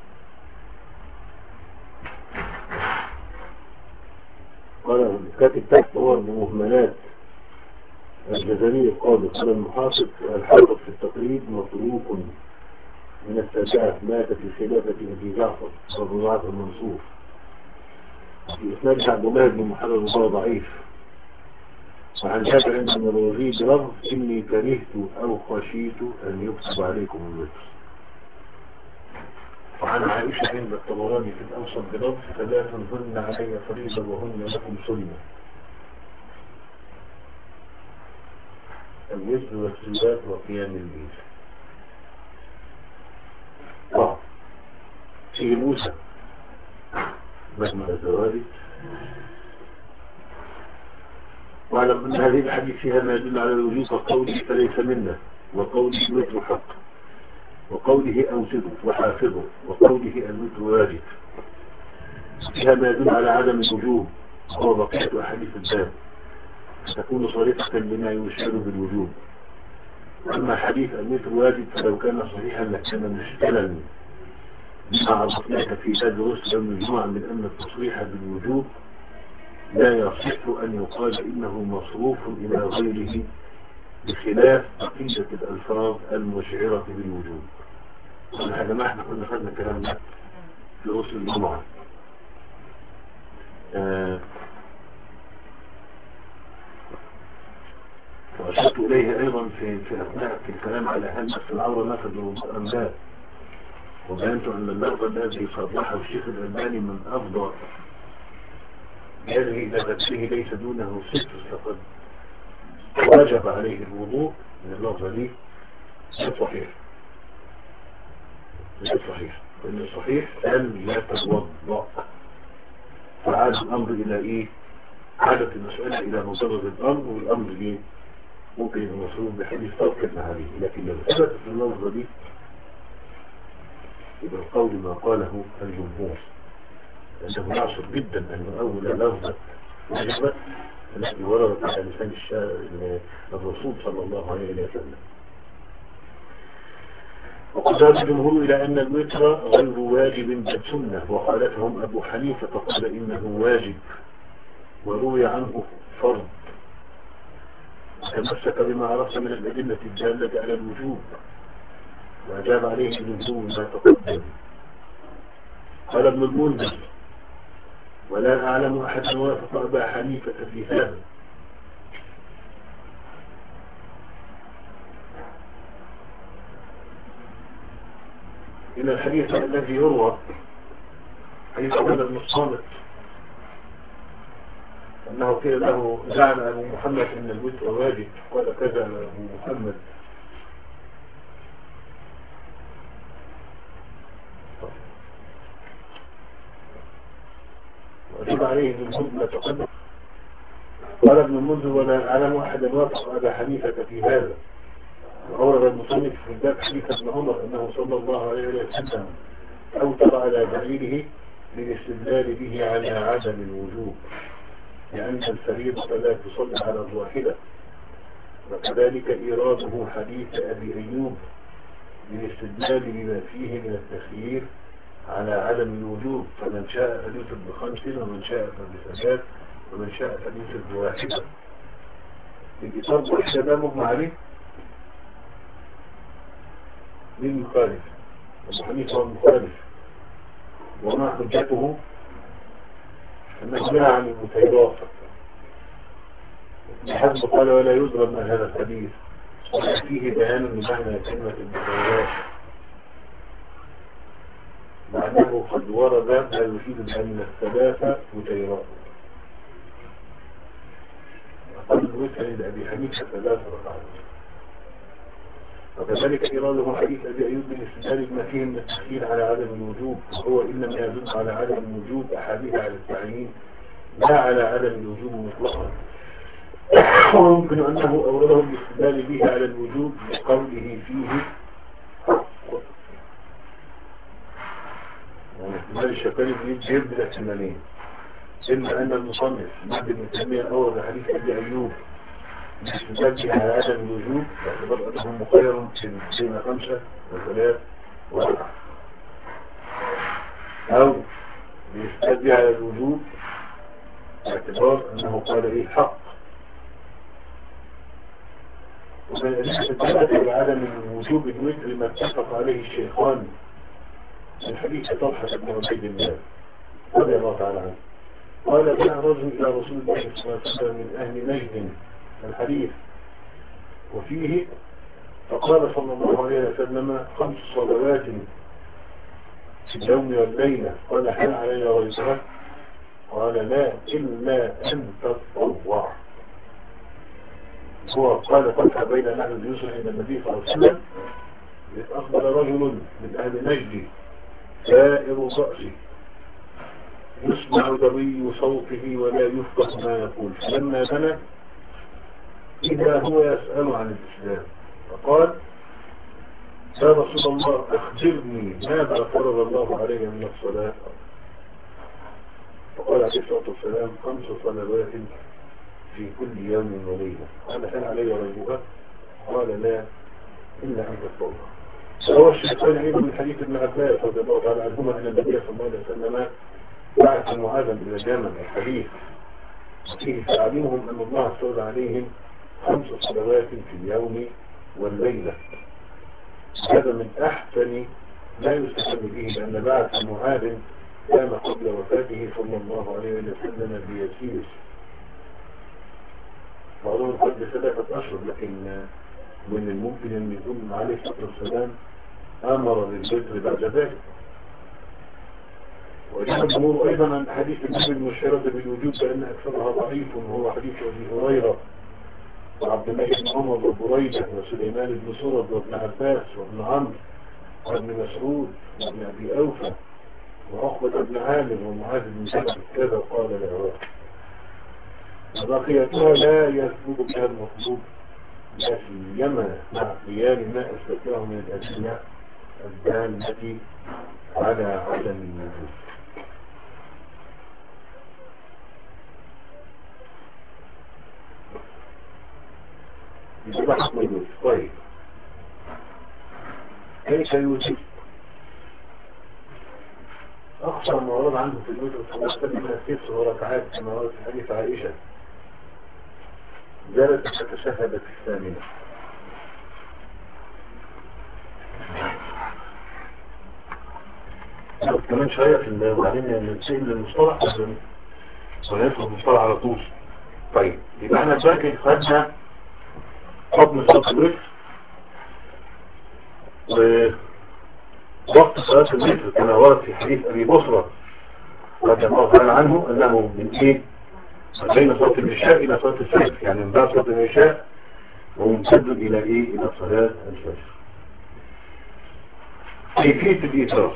Speaker 1: قال كاتب تحت هو بمهملات الجزري القاضي قال المحافظ الحافظ في التقريب متروك من التاسعة مات في خلافة أبي جعفر أبو جعفر المنصور. في إسناد عبد الله بن محمد وهو ضعيف. وعن جابر عند المروزي بلفظ إني كرهت أو خشيت أن يكتب عليكم الوتر. وعن عائشة عند الطبراني في الأوسط بلفظ ثلاث هن علي فريضة وهن لكم سنة: الوتر والسجاد وقيام الليل. آه في موسى مجمع الزواري. واعلم أن هذه الحديث فيها ما يدل على الوجود وقوله فليس منا، وقوله الوتر حق، وقوله أوجده وحافظه، وقوله الوتر واجب. فيها ما يدل على عدم الوجوب وهو بقية أحاديث الباب تكون صريحة بما يشير بالوجوب. أما حديث الوتر واجب فلو كان صحيحا لكان مشكلا بما عرفناك في هذا الرسل يوم الجمعة من أن التصريح بالوجوب لا يصح أن يقال إنه مصروف إلى غيره بخلاف بقية الألفاظ المشعرة بالوجوب. يا جماعة احنا كنا خدنا الكلام ده في رسل الجمعة. آه وأشرت إليه أيضا في في أثناء في الكلام على هل نفس العورة نفذ الوضوء أم لا، وبينت أن اللفظ الذي صرحه الشيخ الألباني من أفضل هذه إذا ذكره ليس دونه ستر فقد وجب عليه الوضوء من اللفظة دي غير صحيح. غير صحيح لأن الصحيح أن لا تتوضأ. فعاد الأمر إلى إيه؟ عادت المسألة إلى مجرد الأمر، والأمر ليه ممكن المفروض بحديث توقفنا عليه، لكن لو ثبتت اللفظة دي يبقى القول ما قاله الجمهور، لأنه يعصر جدا أن أول لفظة وجبت التي وردت على لسان الرسول صلى الله عليه وسلم. وقد ذهب الجمهور إلى أن الوتر غير واجب بل سنة، وقالتهم أبو حنيفة فقال إنه واجب وروي عنه فرض، تمسك بما عرفت من الأدلة الدالة على الوجوب وأجاب عليه الوجوب ما تقدم. قال ابن المنذر ولا أعلم أحد وافق أبا حنيفة في هذا، إن الحديث الذي يروى حديث عبادة بن الصامت أنه قيل له زعم أبو محمد أن الوتر واجب، قال كذا أبو محمد. وأجاب عليه الوجوب ما تقدم. قال ابن المنذر ولا أعلم أحدا وافق أبا حنيفة في هذا. وأورد المصنف في الباب حديث ابن عمر أنه صلى الله عليه وسلم أوتر على بعيره للاستدلال به على عدم الوجوب، لأن الفريضة لا تصلي على الواحدة. وكذلك إيراده حديث أبي أيوب للاستدلال بما فيه من التخيير على عدم الوجوب، فمن شاء فليوتر بخمس ومن شاء فبثلاث ومن شاء فليوتر بواحدة. الإطار والحساب مجمع عليه من مخالف، أبو حنيفة المخالف، وما حجته أنه نهى عن المتيرات بحسب قال ولا يضرب من هذا الحديث، وفيه بيان لمعنى كلمة المتيرات مع أنه قد ورد ما يفيد بأن الثلاثة متيرات. وقال الوتر عند أبي حنيفة ثلاثة ركعات. وكذلك إراده حديث أبي أيوب بالاستدلال بما فيه من التخيير على عدم الوجوب، وهو إنما يدل على عدم الوجوب أحاديث على التعيين لا على عدم الوجوب مطلقا. ويمكن أنه أورده بالاستدلال به على الوجوب بقوله فيه واحتمال الشكالي بيجيب بالاحتمالين، إما أن المصنف بعد ابن تيمية أورد حديث أبي أيوب بالاستدلال به على عدم الوجوب باعتبار أنه مخير بين خمسة وثلاث وقع، أو يستدعي على الوجوب باعتبار أنه قال إيه حق. ومن الأدلة إلى عدم وجوب الوتر ما اتفق عليه الشيخان من حديث طلحة بن عبيد الله رضي الله تعالى عنه قال جاء رجل إلى رسول الله صلى الله عليه وسلم من أهل نجد الحديث وفيه فقال صلى الله عليه وسلم خمس صلوات في اليوم والليلة قال هل علي غيرها؟ قال لا إلا أن تتطوع. هو قال طلحة بين نحن اليسر عند النبي صلى الله عليه وسلم إذ أقبل رجل من أهل نجد سائر رأسه يسمع ضري صوته ولا يفقه ما يقول، فلما بنى إذا هو يسأل عن الإسلام فقال يا رسول الله أخبرني ماذا فرض الله علي من الصلاة؟ فقال عليه الصلاة والسلام خمس صلوات في كل يوم وليلة. قال هل علي غيرها؟ قال لا إلا أن تتطوع. فهو الشيخان عنده من حديث ابن عباس رضي الله تعالى عنهما أن النبي صلى الله عليه وسلم بعث معاذا إلى اليمن الحديث فيه تعليمهم أن الله فرض عليهم خمس صلوات في اليوم والليلة. هذا من أحسن لا يستفاد به لأن بعث معاذ كان قبل وفاته صلى الله عليه وسلم بيسير بعضهم قد ثلاثة أشهر، لكن من الممكن أن يكون عليه الصلاة والسلام أمر بالبدر بعد ذلك. وجاء الأمور أيضا عن حديث النبي المشهرة بالوجود بأن أكثرها ضعيف وهو حديث أبي هريرة وعبد الله بن عمر وبريدة وسليمان بن سرد وابن عباس وابن عمرو وابن مسعود وابن أبي أوفى وعقبة بن عامر ومعاذ بن جبل كذا قال العراق. وبقيتها لا يثبت بها المطلوب لا سيما مع قيام ما أثبته من الأدلة الدالة على عدم الوجود. يصبح حكم الوجود. طيب كيف يوجد؟ أقصى ما ورد عنه في الوجود صلى الله عليه وسلم من السيف وركعات كما ورد في حديث عائشة جلست تتشهد في الثامنة. كمان شوية في وبعدين ننتقل للمصطلح وندخل المصطلح على طول. طيب يبقى احنا دلوقتي خدنا حكم صلاة الوتر ووقت صلاة الوتر كما ورد في حديث أبي بصرة رضي الله تعالى عنه أنه من إيه؟ بين صلاة العشاء إلى صلاة الفجر، يعني من بعد صلاة العشاء وممتد إلى إيه؟ إلى صلاة الفجر. كيفية الإيثار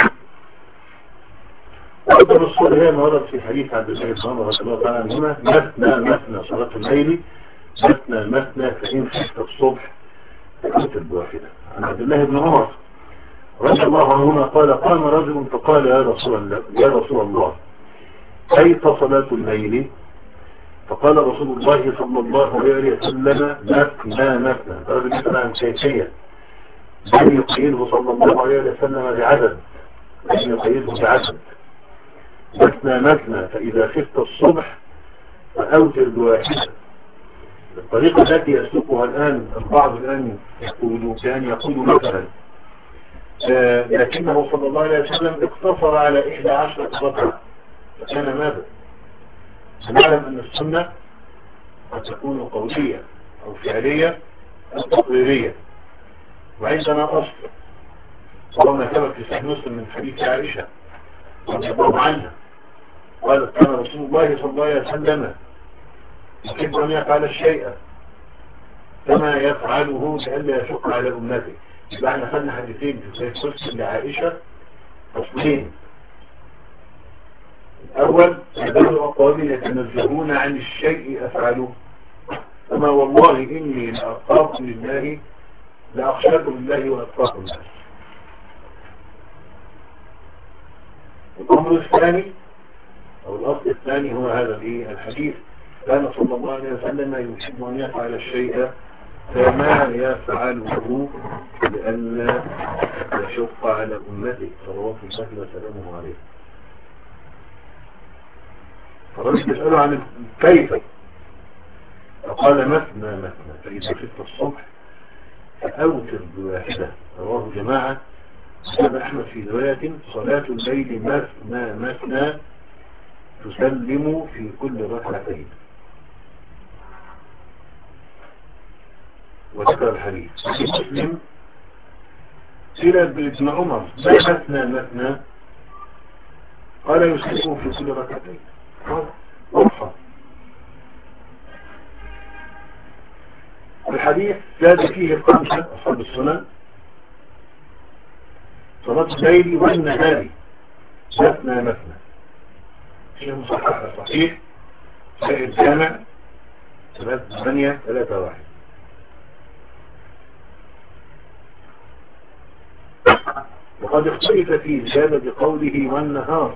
Speaker 1: وأكبر الصور هي ما ورد في حديث عبد الله بن عمر رضي الله تعالى عنهما مثنى مثنى صلاة الليل مثنى مثنى فإن خفت الصبح فأوتر بواحدة. عن عبد الله بن عمر رضي الله عنهما قال قام رجل فقال يا رسول الله يا رسول الله كيف صلاة الليل؟ فقال رسول الله صلى الله عليه وسلم مثنى مثنى. الرجل يسأل عن كيفية لم يقيده صلى الله عليه وسلم بعدد لم يقيده بعدد مثنى مثنى فإذا خفت الصبح فأوتر بواحدة. الطريقة التي يسلكها الآن البعض الآن يقول كان يقول مثلا آه لكنه صلى الله عليه وسلم اقتصر على إحدى عشرة ركعة فكان ماذا؟ سنعلم أن السنة قد تكون قولية أو فعلية أو تقريرية. وعندنا أصل وما ثبت في صحيح مسلم من حديث عائشة رضي الله عنها قالت كان رسول الله صلى الله عليه وسلم يحب أن يفعل الشيء كما يفعله لئلا يشق على أمته. يبقى احنا خدنا حديثين في صحيح مسلم لعائشة أصلين. الأول يدل أقوال يتنزهون عن الشيء أفعله أما والله إني لأخاف لله لأخشاكم لله وأتقاكم له. الأمر الثاني أو الأصل الثاني هو هذا الحديث كان صلى الله عليه وسلم يحب أن يفعل الشيء فما يفعله لأن يشق على أمته صلوات الله وسلامه عليه. فرجل يسأله عن كيف، فقال مثنى مثنى، فإذا خفت الصبح فأوتر بواحدة. رواه جماعة. قال أحمد في رواية صلاة الليل مثنى مثنى تسلم في كل ركعتين. وذكر الحديث في مسلم سيرة ابن عمر لا مثنى مثنى، قال يسلم في كل ركعتين. واضحة. الحديث زاد فيه الخمسة أصحاب السنن صلاة الليل والنهار مثنى مثنى. شيء مصحح صحيح شيء الجامع ثلاثة ثمانية ثلاثة واحد. وقد اختلف في زيادة بقوله والنهار،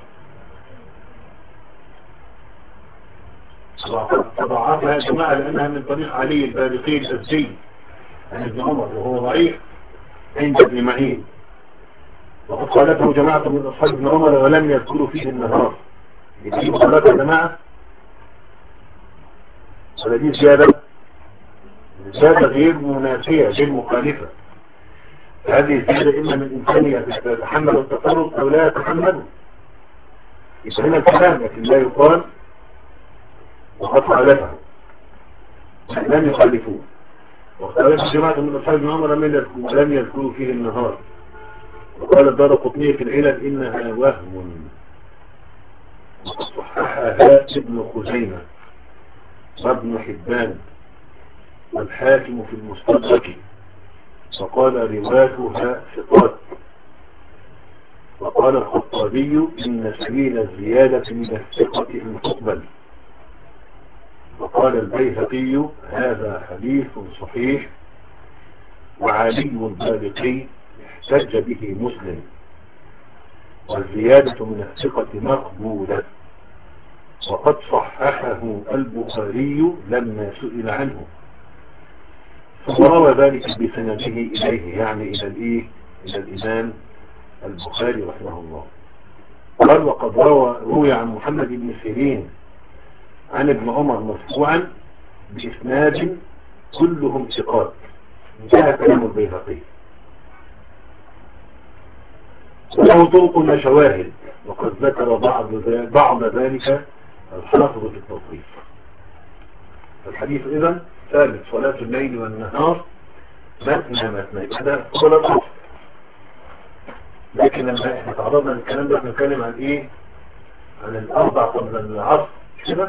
Speaker 1: فضعفها جماعة لأنها من طريق علي البارقي الأزدي عن ابن عمر وهو ضعيف عند ابن معين. وقد قالته جماعة من أصحاب ابن عمر ولم يذكروا فيه النهار. يجب قالته جماعة ولدي زيادة زيادة غير منافية غير مخالفة. هذه الزيادة إما من إمكانية تتحمل التطرق أو لا يتحمله. يسهل الكلام لكن لا يقال وقد خالفه لم يخالفوه. وقالت جماعة من أصحاب ابن عمر لم يذكروا فيه النهار. وقال الدارقطني في العلل إنها وهم، صححها ابن خزيمة وابن حبان والحاكم في المستدرك، وقال رواتها ثقات. وقال الخطابي إن سبيل الزيادة من الثقة إن تقبل. وقال البيهقي هذا حديث صحيح وعلي البارقي احتج به مسلم، والزيادة من الثقة مقبولة. وقد صححه البخاري لما سئل عنه ثم روى ذلك بسنده إليه، يعني إلى الإيه إلى الإمام البخاري رحمه الله. قال وقد روى روي عن محمد بن سيرين عن ابن عمر مرفوعا بإسناد كلهم ثقات. انتهى كلام البيهقي. وله طرق وشواهد، وقد ذكر بعض بعض ذلك الحافظ في التوقيف. الحديث إذن ثابت صلاة الليل والنهار مثنى مثنى. هذا هو الأصل. لكن لما احنا تعرضنا للكلام ده بنتكلم عن ايه؟ عن الأربع قبل العصر كده.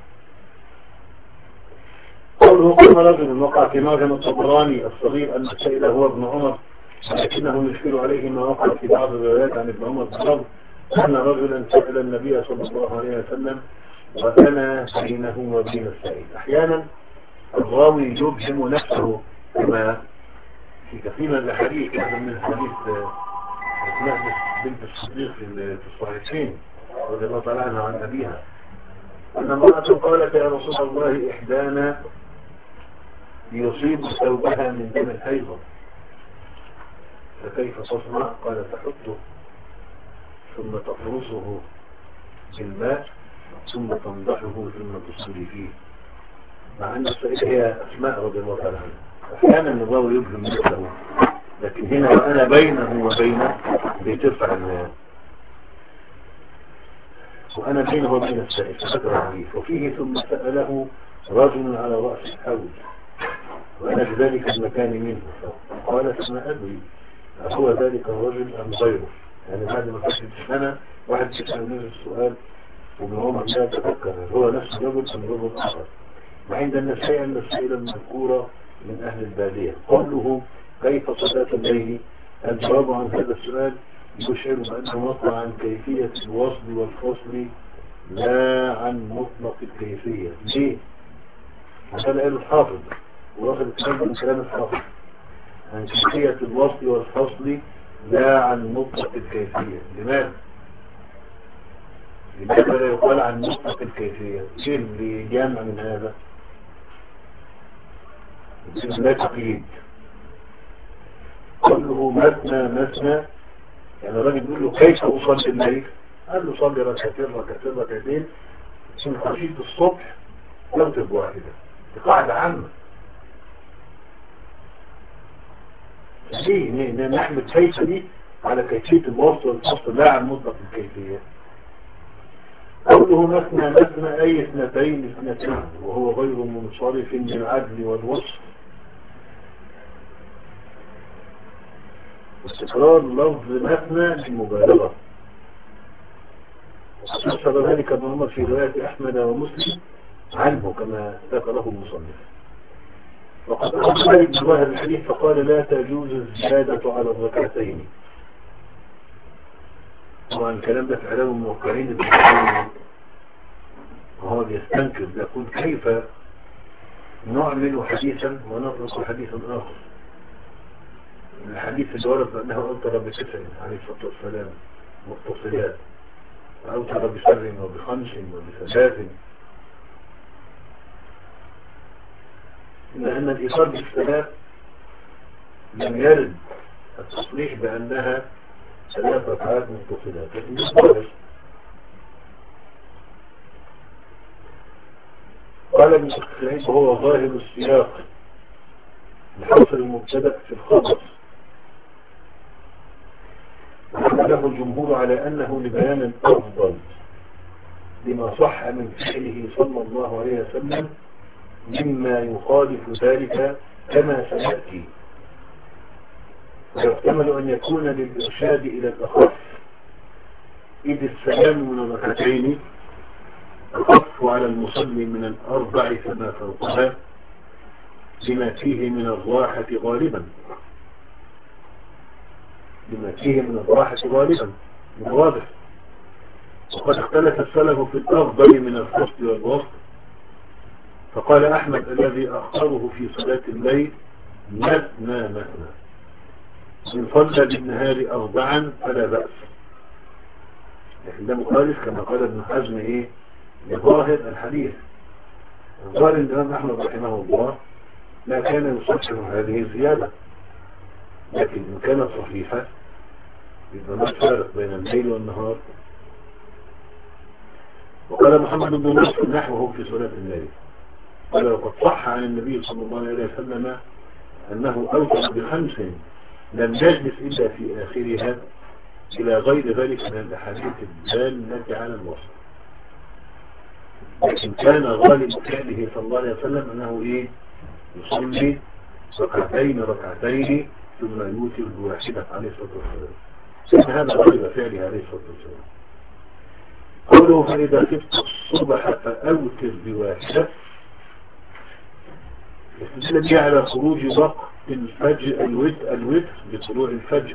Speaker 1: قوله قام رجل وقع في معجم الطبراني الصغير أن السائل هو ابن عمر، لكنه يشكل عليه ما وقع في بعض الروايات عن ابن عمر بالضبط أن رجلا سأل النبي صلى الله عليه وسلم وأنا بينه وبين السائل. أحيانا الراوي يبهم نفسه كما في كثير من الأحاديث، هذا من حديث أسماء بنت الصديق في الصحيحين رضي الله تعالى عنها عن أبيها أن امرأة قالت يا رسول الله إحدانا يصيب ثوبها من دم الحيضة فكيف تصنع؟ قال تحطه ثم تفرصه بالماء ثم تنضحه ثم تصلي فيه. مع أن السائل هي أسماء رضي الله تعالى عنها. أحيانا الراوي يبهم نفسه، لكن هنا أنا بينه وبينه بتسع المياه وأنا بينه وبين السائل فذكر الحديث. وفيه ثم سأله رجل على رأس الحوض وأنا بذلك المكان منه قالت ما أدري هو ذلك الرجل أم غيره. يعني بعد ما فشلت سنة واحد يسأل نفس السؤال وابن عمر لا يتذكر هو نفس الرجل أم رجل آخر. وعند النساء أن السائلة المذكورة من أهل البادية. قوله كيف صلاة الليل؟ الجواب عن هذا السؤال يشعر بأنه نطلع عن كيفية الوصل والفصل لا عن مطلق الكيفية. ليه؟ هذا قال الحافظ وواخد الكلام من كلام الحافظ عن كيفية الوصل والفصل لا عن مطلق الكيفية. لماذا؟ لماذا لا يقال عن مطلق الكيفية؟ ايه اللي جامع من هذا؟ لا تقييد. كله مثنى مثنى. يعني الراجل بيقول له كيف أصلي الليل؟ قال له صلي ركعتين ركعتين ركعتين من خشية الصبح يوتب واحدة. دي قاعدة عامة. ليه نحمل كيف دي على كيفية الوصف والفصل لا عن مطلق الكيفية. قوله مثنى مثنى أي اثنتين اثنتين وهو غير منصرف من العدل والوصف. واستقرار لفظ مثنى للمبالغة. وحصل ذلك ابن عمر في رواية أحمد ومسلم عنه كما ذكره المصنف. وقد أخذ ذلك بظاهر الحديث فقال لا تجوز الزيادة على الركعتين. طبعا الكلام ده في إعلام الموقعين وهو بيستنكر يقول كيف نعمل حديثا ونطلق حديثا آخر. الحديث اللي ورد أنه أوتر بتسع عليه الصلاة والسلام متصلات أوتر بسبع وبخمس وبثلاث. إلا أن الإيصال بالثلاث لم يرد التصريح بأنها ثلاث ركعات متصلات لكن يصبر. قال ابن الخليل وهو ظاهر السياق لحصر المبتدأ في الخبر. وحمله الجمهور على أنه لبيان الأفضل لما صح من فعله صلى الله عليه وسلم مما يخالف ذلك كما سيأتي. ويحتمل أن يكون للإرشاد إلى الأخف إذ السلام من الركعتين أخف على المصلي من الأربع فما فوقها لما فيه من الراحة غالبا لما فيه من الراحة غالبا واضح. وقد اختلف السلف في الأفضل من الفصل والوسط. فقال أحمد الذي أخطره في صلاة الليل مثنى مثنى من صلى بالنهار أربعا فلا بأس. لكن ده مخالف كما قال ابن حزم إيه لظاهر الحديث. ظاهر الإمام أحمد رحمه الله لا كان يصحح هذه الزيادة، لكن إن كانت صحيحة يبقى ما فرق بين الليل والنهار. وقال محمد بن نصر نحوه في صلاة الليل قال وقد صح عن النبي صلى الله عليه وسلم أنه أوتر بخمس لم يجلس إلا في آخرها إلى غير ذلك من الأحاديث الدالة على الوصف. لكن كان غالب فعله صلى الله عليه وسلم أنه إيه يصلي ركعتين ركعتين ثم يوتر بواحدة عليه الصلاة والسلام. كان هذا غالب فعله عليه الصلاة والسلام. قوله فإذا خفت الصبح فأوتر بواحدة يستدل على خروج وقت الفجر الوتر الوتر بطلوع الفجر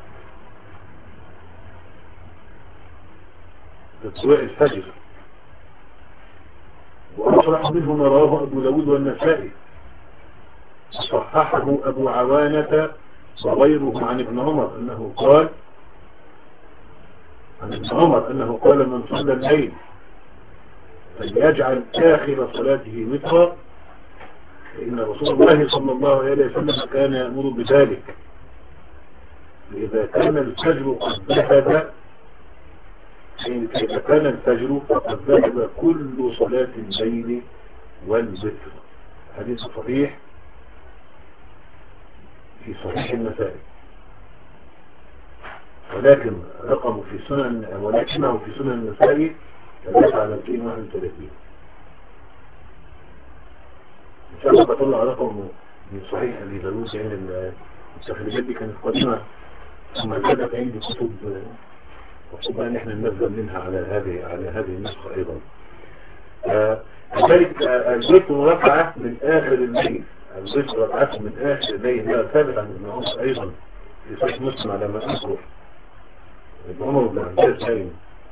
Speaker 1: بطلوع الفجر وأصرح منه ما رواه أبو داود والنسائي صححه أبو عوانة وغيره عن ابن عمر أنه قال عن ابن عمر أنه قال من صلى الليل فليجعل آخر صلاته وترا فإن رسول الله صلى الله عليه وسلم كان يأمر بذلك. إذا كان الفجر قد ذهب إذا كان الفجر فقد ذهب كل صلاة الليل والوتر. حديث صحيح في صحيح النسائي ولكن رقمه في سنن ولكنه في سنن النسائي ثلاثة على مئتين وواحد وثلاثين. إن شاء الله بطلع رقم من صحيح أبي داود يعني التخريجات دي كانت قديمة ثم كانت عندي كتب وخصوصا ان احنا ننزل منها على هذه على هذه النسخة ايضا. لذلك الذكر ركعة من اخر الليل الذكر ركعة من اخر الليل لا ثابت عن ابن عمر ايضا في صحيح مسلم على ما اذكر ابن عمر بن عباس دائما.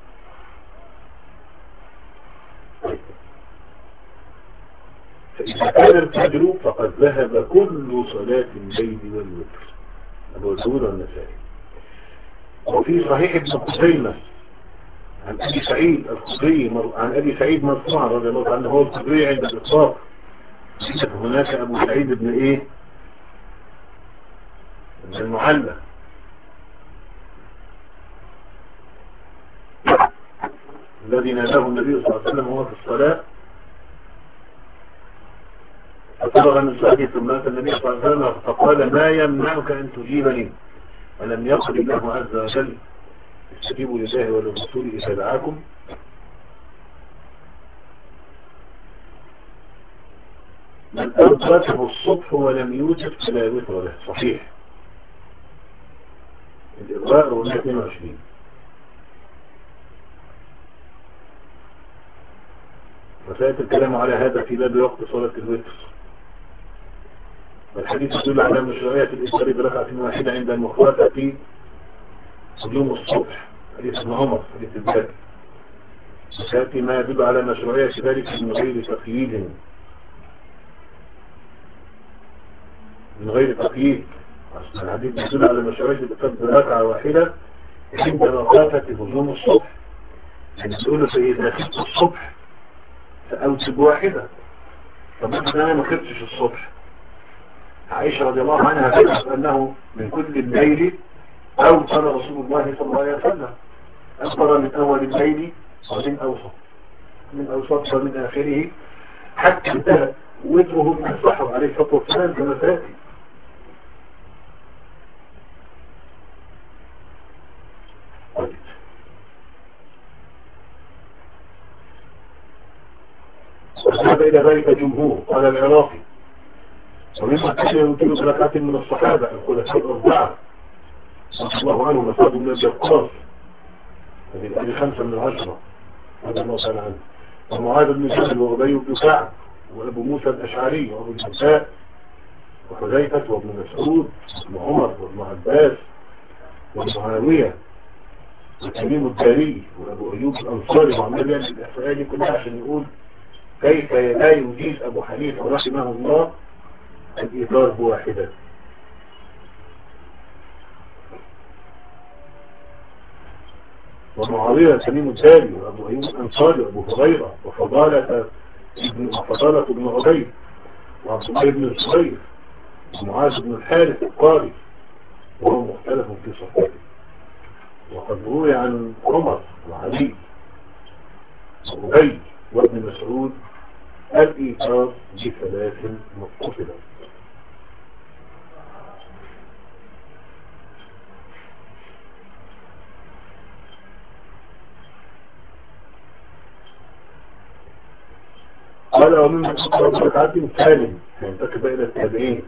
Speaker 1: فإذا كان الفجر فقد ذهب كل صلاة الليل والوتر. أبو داود والنسائي. وفي صحيح ابن خزيمة عن أبي سعيد الخدري عن أبي سعيد مرفوعا رضي الله عنه هو الخدري عند الإطلاق هناك أبو سعيد بن إيه بن المعلى الذي ناداه النبي صلى الله عليه وسلم وهو في الصلاة ففرغ من صلاته ثم أتى النبي صلى الله عليه وسلم فقال ما يمنعك أن تجيبني ألم يقل الله عز وجل استجيبوا لله وللرسول إذا دعاكم. من أدركه الصبح ولم يوجد فلا يوتر له صحيح. الإغراء هو اثنين وعشرين. وسيأتي الكلام على هذا في باب وقت صلاة الوتر. والحديث يدل على مشروعية الإسرار بركعة واحدة عند المخاطبة صدوم الصبح، حديث ابن عمر حديث الباب. وسيأتي ما يدل على مشروعية ذلك من غير تقييد من غير تقييد. الحديث يدل على مشروعية الإسرار بركعة واحدة عند مخاطبة هجوم الصبح. يعني تقول فإذا خفت الصبح فأوتب واحدة. طب أنا ما خفتش الصبح. عائشة رضي الله عنها تكتب أنه من كل الليل أوتر رسول الله صلى الله عليه وسلم، أكبر من أول الليل ومن أوسط من أوسط ومن آخره حتى انتهى وتره من السحر عليه الصلاة والسلام كما تأتي. وذهب إلى ذلك جمهور قال العراقي ومما كان يمكن ثلاثة من الصحابة الخلفاء الأربعة رضي الله عنهم وسعد بن أبي وقاص هذه الآية خمسة من العشرة رضي الله تعالى عنه، ومعاذ بن جبل وأبي بن كعب وأبو موسى الأشعري وأبو الدرداء وحذيفة وابن مسعود وعمر وابن عباس ومعاوية وتميم الداري وأبو أيوب الأنصاري وعمال يعمل الإحصائية دي كلها عشان يقول كيف لا يجيز أبو حنيفة رحمه الله الإيثار بواحدة. ومعاوية تميم الداري وأبو أيوب الأنصاري وأبو هريرة وفضالة ابن وفضالة ابن عبيد وعبد الله بن الزبير ومعاذ بن الحارث القاري وهو مختلف في صحبته. وقد روي عن عمر وعلي وأبي وابن مسعود الإيثار بثلاث متصلة. قال ومن أكثر ركعات سالم ينتقب إلى التابعين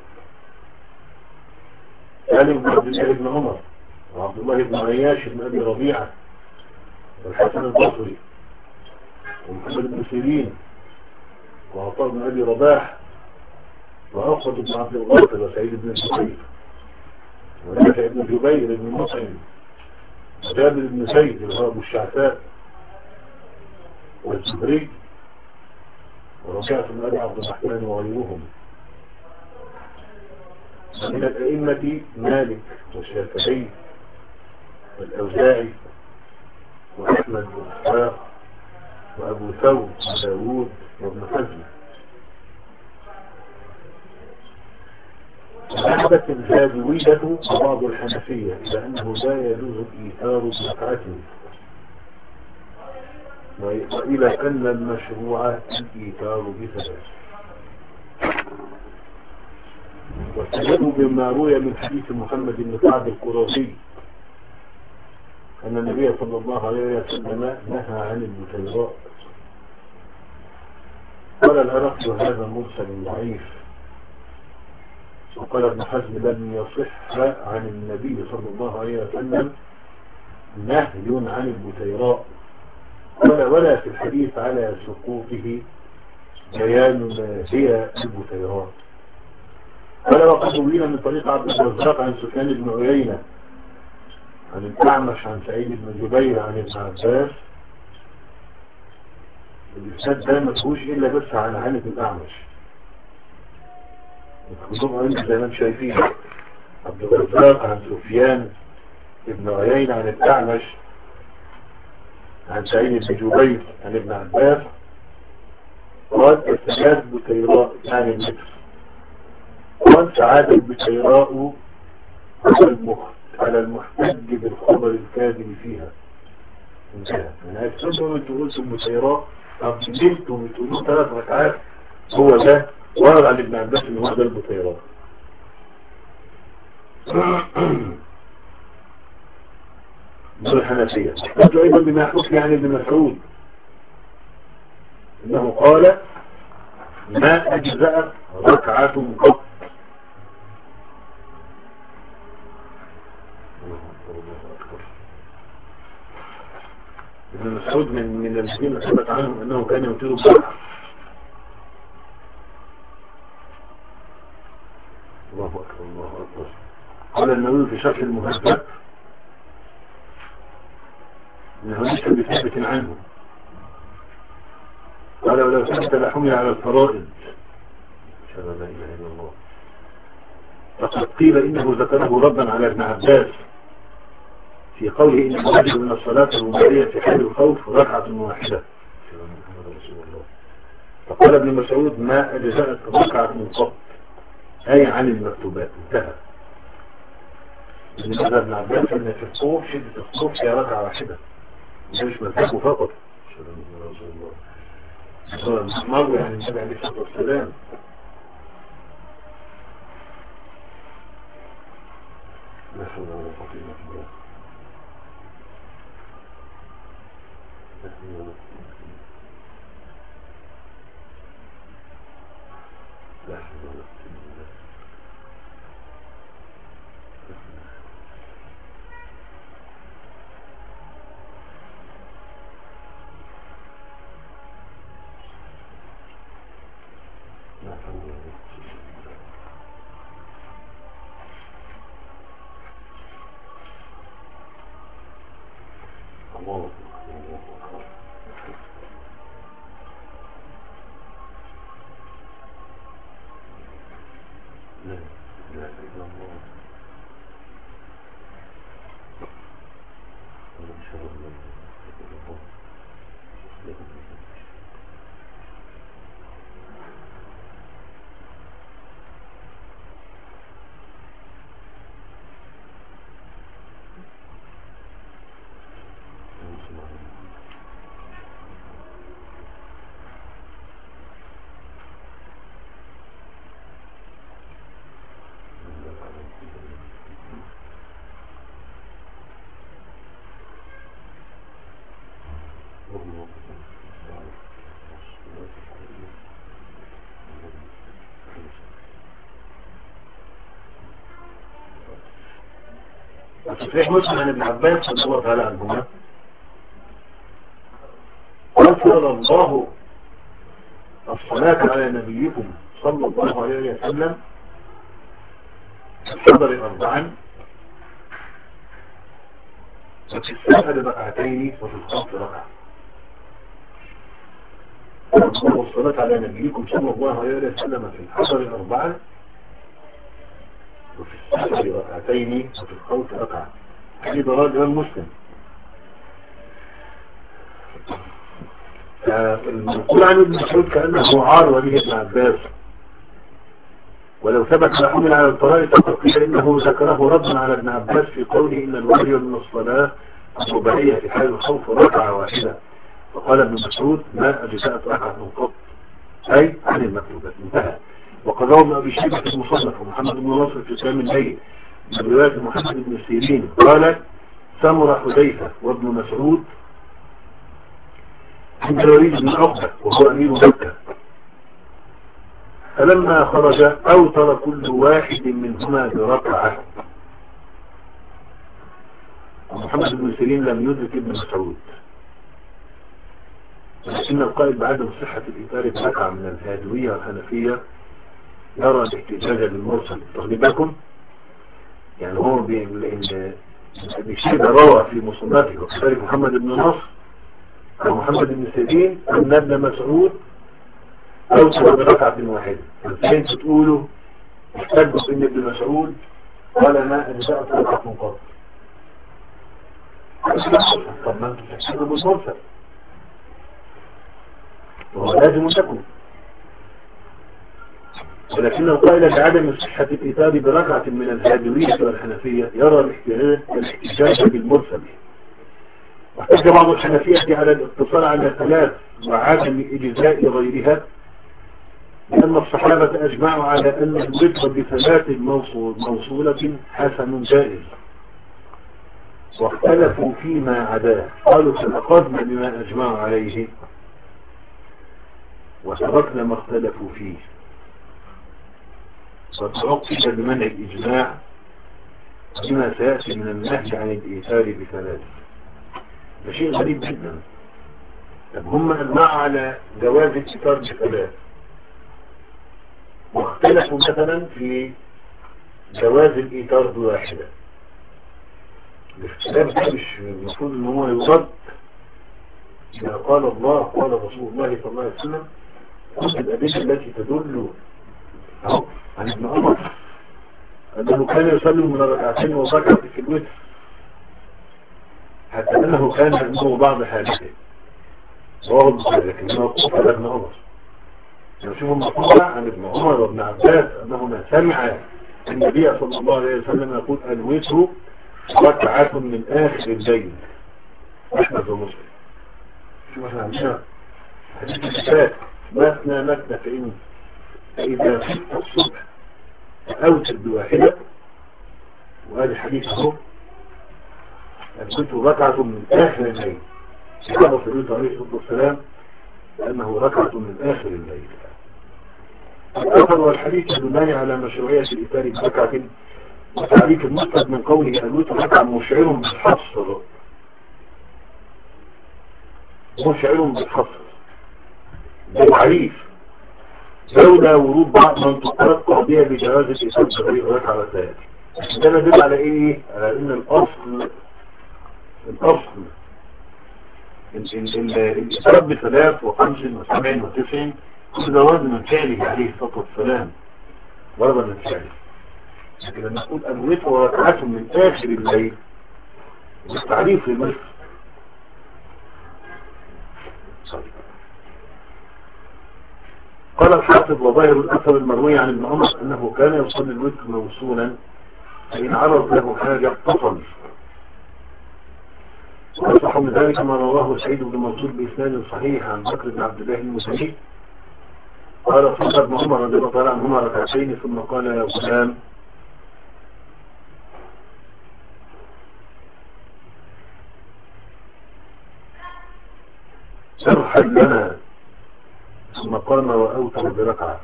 Speaker 1: سالم بن عبد الله بن عمر وعبد الله بن عياش بن أبي ربيعة والحسن البصري ومحمد بن سيرين وعطاء بن أبي رباح وأخوة بن عبد الغافر وسعيد بن سعيد ونافع بن جبير بن مطعم وجابر بن زيد وأبو الشعثاء والزهري ورجعت من أبي عبد الرحمن وغيرهم. من الأئمة مالك والشافعي والأوزاعي وأحمد وإسحاق وأبو ثور وداوود وابن حزم. ذهبت الزاوية وبعض الحنفية إلى أنه لا يجوز الإيثار بركعته وإلى أن المشروع الإيثار بثلاث. واستدلوا بما روي من حديث محمد بن كعب القرظي أن النبي صلى الله عليه وسلم نهى عن البتيراء. قال العراقي هذا مرسل ضعيف. وقال ابن حزم لم يصح عن النبي صلى الله عليه وسلم نهي عن البتيراء. قال ولا في الحديث على سقوطه بيان ما هي البتيراء. قال وقد روينا من طريق عبد الرزاق عن سفيان بن عيينة عن الأعمش عن سعيد بن جبير عن ابن عباس. الإسناد ده ما فيهوش إلا بس عن عنة الأعمش خصوصا أنت زي ما انتم شايفين عبد الرزاق عن سفيان بن عيينة عن الأعمش عن سعيد بن جبير عن ابن عباس. قال الثلاث بكيراء يعني المتر. قال سعاد البكيراء على المخ على المحتج بالخبر الكاذب فيها. انتهى. انا هتسألوا انتوا قلتوا البكيراء، طب جبتوا بتقولوا ثلاث ركعات، هو ده ورد عن ابن عباس ان هو ده البكيراء. دول الحنفية. قالوا ايضا بما حكي عن ابن مسعود انه قال ما اجزأت ركعة قط. ابن مسعود من من الذين ثبت عنهم انه كان يطيل بركعة. الله اكبر الله اكبر. قال النووي في شرح المهذب انه ليس بثابت عنه. قال ولو ثبت لحمل على الفرائض اشهد ان لا اله الا الله. فقد قيل انه ذكره ردا على ابن عباس في قوله ان الواجب من الصلاة الرباعية في حال الخوف ركعة واحدة. فقال ابن مسعود ما اجزأت ركعة قط اي عن المكتوبات. انتهى. لماذا ابن عباس ان في الخوف شدة الخوف هي ركعة واحدة، مش مذهبه فقط. مر يعني النبي عليه الصلاة والسلام لا حول ولا قوة إلا بالله. لا حول ولا قوة لا حول ولا قوة إلا بالله. لا حول ولا قوة الله أكبر. لا لا إلا الله. صحيح مسلم عن ابن عباس رضي الله تعالى عنهما قال فرض الله الصلاة على نبيكم صلى الله عليه وسلم حضر أربعا وفي السفر ركعتين وفي الخوف ركعة. فرض الله الصلاة على نبيكم صلى الله عليه وسلم في الحضر أربعا وفي السفر ركعتين وفي الخوف ركعة. حديث رجل مسلم. المنقول عن ابن مسعود كأنه عار وليه ابن عباس، ولو ثبت لحمل على الطرائق فقد قيل انه ذكره ردا على ابن عباس في قوله ان الواجب من الصلاة الرباعية في حال الخوف ركعة واحدة. فقال ابن مسعود ما اجزأت ركعة قط اي عن المكتوبات. انتهى. وقد روى ابن ابي شيبة في المصنف ومحمد بن ناصر في سلام الليل من رواية محمد بن سيرين قال سمر حذيفة وابن مسعود عند الوليد بن عقبة وهو امير مكة، فلما خرج اوتر كل واحد منهما بركعة. ومحمد بن سيرين لم يدرك ابن مسعود، لكن القائد بعدم صحة الإثار بركعة من الهادوية والحنفية يرى الاحتجاج بالمرسل. تاخدين بالكم؟ يعني هو بيشير روى في مصنفه وكذلك محمد بن نصر ومحمد بن سيرين أن ابن مسعود أوتر بركعة واحدة. فانتوا تقولوا احتجوا ان ابن مسعود قال ما أجزأت ركعة قط. طب ما انتوا تحسبوا بالمرسل وهو لازم تكون ولكنه قائل بعدم صحة الإيتار بركعة من الهاجرية والحنفية يرى الاحتجاج بالمرسل. واحتج بعض الحنفية على الاقتصار على ثلاث وعدم إجزاء غيرها، لأن الصحابة أجمعوا على أن الوتر بثلاث موصول موصولة حسن جائز، واختلفوا فيما عداه. قالوا فأخذنا بما أجمعوا عليه وتركنا ما اختلفوا فيه، فتعقد بمنع الإجماع بما سيأتي من النهي عن الإيثار بثلاث. ده شيء غريب جدا. طب هم أجمعوا على جواز الإيثار بثلاث، واختلفوا مثلا في جواز الإيثار بواحدة. الاختلاف ده مش المفروض ان هو يرد إذا قال الله قال رسول الله صلى الله عليه وسلم كل الأدلة التي تدل أهو عن ابن عمر أنه كان يصلي من ركعتين وركعة في الوتر، حتى أنه كان عنده بعض حاجته رواه البخاري، لكنه موقوف على ابن عمر. نشوف المقطوع عن ابن عمر وابن عباس أنهما سمع النبي صلى الله عليه وسلم يقول الوتر ركعة من آخر الليل. أحمد ومسلم. شوف احنا عندنا حديث الشفاء مثنى مثنى فإن فإذا خفت الصبح أوتر بواحدة، وهذا حديث اهو الوتر ركعة من آخر الليل. قال صلى عليه الصلاة والسلام لأنه ركعة من آخر الليل. الآخر والحديث يدلان على مشروعية الإيثار بركعة، وتعريف المسند من قوله الوتر ركعة مشعر بالحصر، مشعر بالحصر ده تعريف لولا ورود بعض منطقات قاضية بجواز الإيثار بركعتين. ده ندل على إيه؟ على إن الأصل الأصل الإيثار بثلاث وخمس وسبع وتسع كل ده وزن من فعله عليه الصلاة والسلام ضربا من فعله. لكن لما نقول الوتر وركعة من آخر الليل بالتعريف للمثل. قال الحافظ وظاهر الأثر المروي عن ابن عمر أنه كان يصلي الوتر موصولا فإن عرض له حاجة اتصل. وصح من ذلك ما رواه سعيد بن منصور بإسناد صحيح عن بكر بن عبد الله المسلمي قال صلى ابن عمر رضي الله تعالى عنهما ركعتين ثم قال يا غلام سرحل لنا، ثم قام وأوتر بركعة.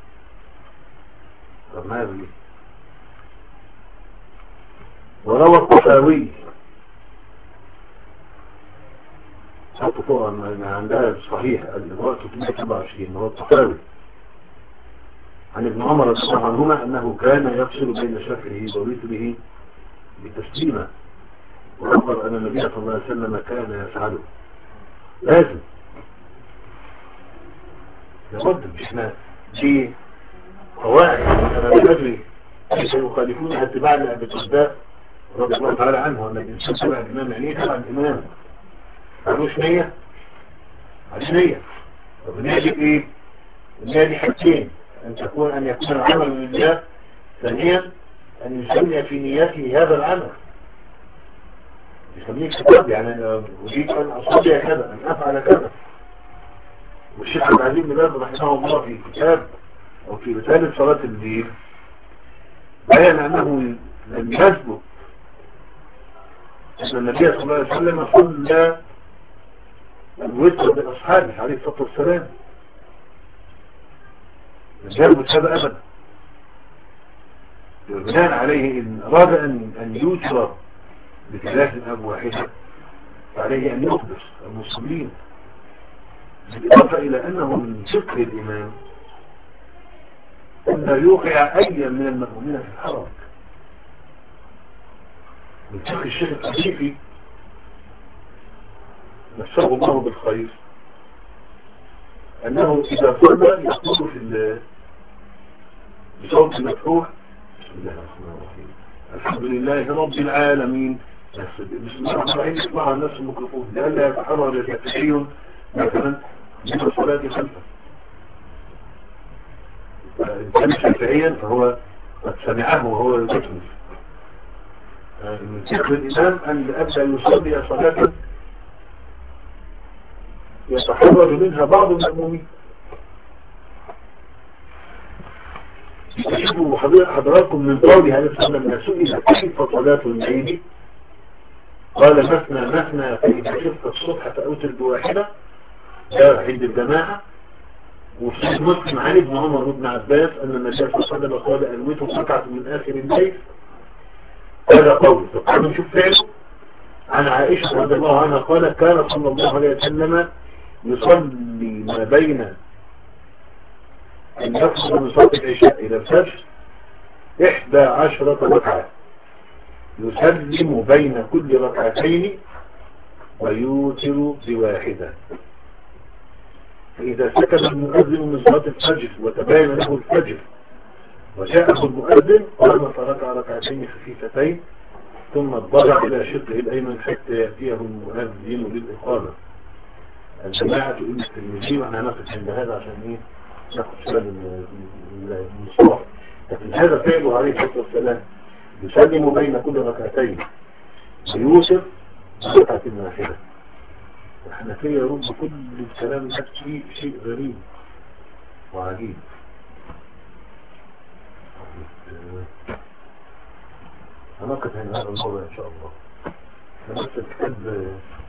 Speaker 1: طب ما هذه وروى الطحاوي حطوا فوق عندها صحيح الإضاءة ثلاثمائة وسبعة وعشرين هو الطحاوي عن ابن عمر رضي الله عنهما أنه كان يفصل بين شفعه ووتره بتسليمة، وأخبر أن النبي صلى الله عليه وسلم كان يفعله. لازم لابد احنا في قواعد أنا لا أدري كيف يخالفون اتباع لأبي الدرداء رضي الله تعالى عنه أن الإنسان تبع الإمام يعني تبع الإمام معلوش نية معلوش نية. طب النية دي إيه؟ النية دي حاجتين، أن تكون أن يكون العمل لله، ثانيا أن يسمي في نيته هذا العمل يسميه كتاب، يعني أنا أريد أن أصلي كذا أن أفعل كذا. والشيخ عبد العزيز بن باز رحمه الله في كتاب أو في رسالة صلاة الليل بيان أنه لم يثبت أن النبي صلى الله عليه وسلم صلى الوتر بأصحابه عليه الصلاة والسلام، لم يثبت هذا أبدا. وبناء عليه إن أراد أن أن يوتر بثلاث أب واحدة فعليه أن يخبر المسلمين، بالإضافة إلى أنه من فقه الإمام أن لا يوقع أي من المأمومين في الحرج. من فقه الشيخ الحديثي نفسه الله بالخير أنه إذا صلى يقول في بصوت مفتوح بسم الله الرحمن الرحيم الحمد لله رب العالمين، بسم الله الرحمن الرحيم يسمعها الناس الميكروفون لئلا يتحرر يتحيون مثلا من الصلاة خلفه. إن كان شافعيا فهو قد سمعه وهو يذكر من فقه الإمام أن أبدا يصلي صلاة يتحرج منها بعض المأمومين. تجدوا حضراتكم من قول عليه الصلاة والسلام سئل كيف صلاة الليل قال مثنى مثنى فإذا خفت الصبح فأوتر بواحدة، ده عند الجماعة. وفي مسلم عن ابن عمر وابن عباس أن النبي صلى الله عليه وسلم قال ألوته قطعة من آخر الليل. هذا قول. طبعا نشوف فعله عن عائشة رضي الله عنها قال كان صلى الله عليه وسلم يصلي ما بين أن يفصل من صلاة العشاء إلى الفجر إحدى عشرة ركعة، يسلم بين كل ركعتين ويوتر بواحدة. فإذا سكت المؤذن من صلاة الفجر وتبين له الفجر وجاءه المؤذن قام فركع ركعتين خفيفتين ثم اضطجع إلى شقه الأيمن حتى يأتيه المؤذن للإقامة. الجماعة ابن الترمذي، وأنا نقف عند هذا عشان إيه ناخد سؤال المصطلح. لكن هذا فعله عليه الصلاة والسلام يسلم بين كل ركعتين ويوسف ركعة واحدة. احنا فيه يرد كل الكلام ده شيء شيء غريب وعجيب. هنقف عند هذا الموضوع إن شاء الله. نفس الكتاب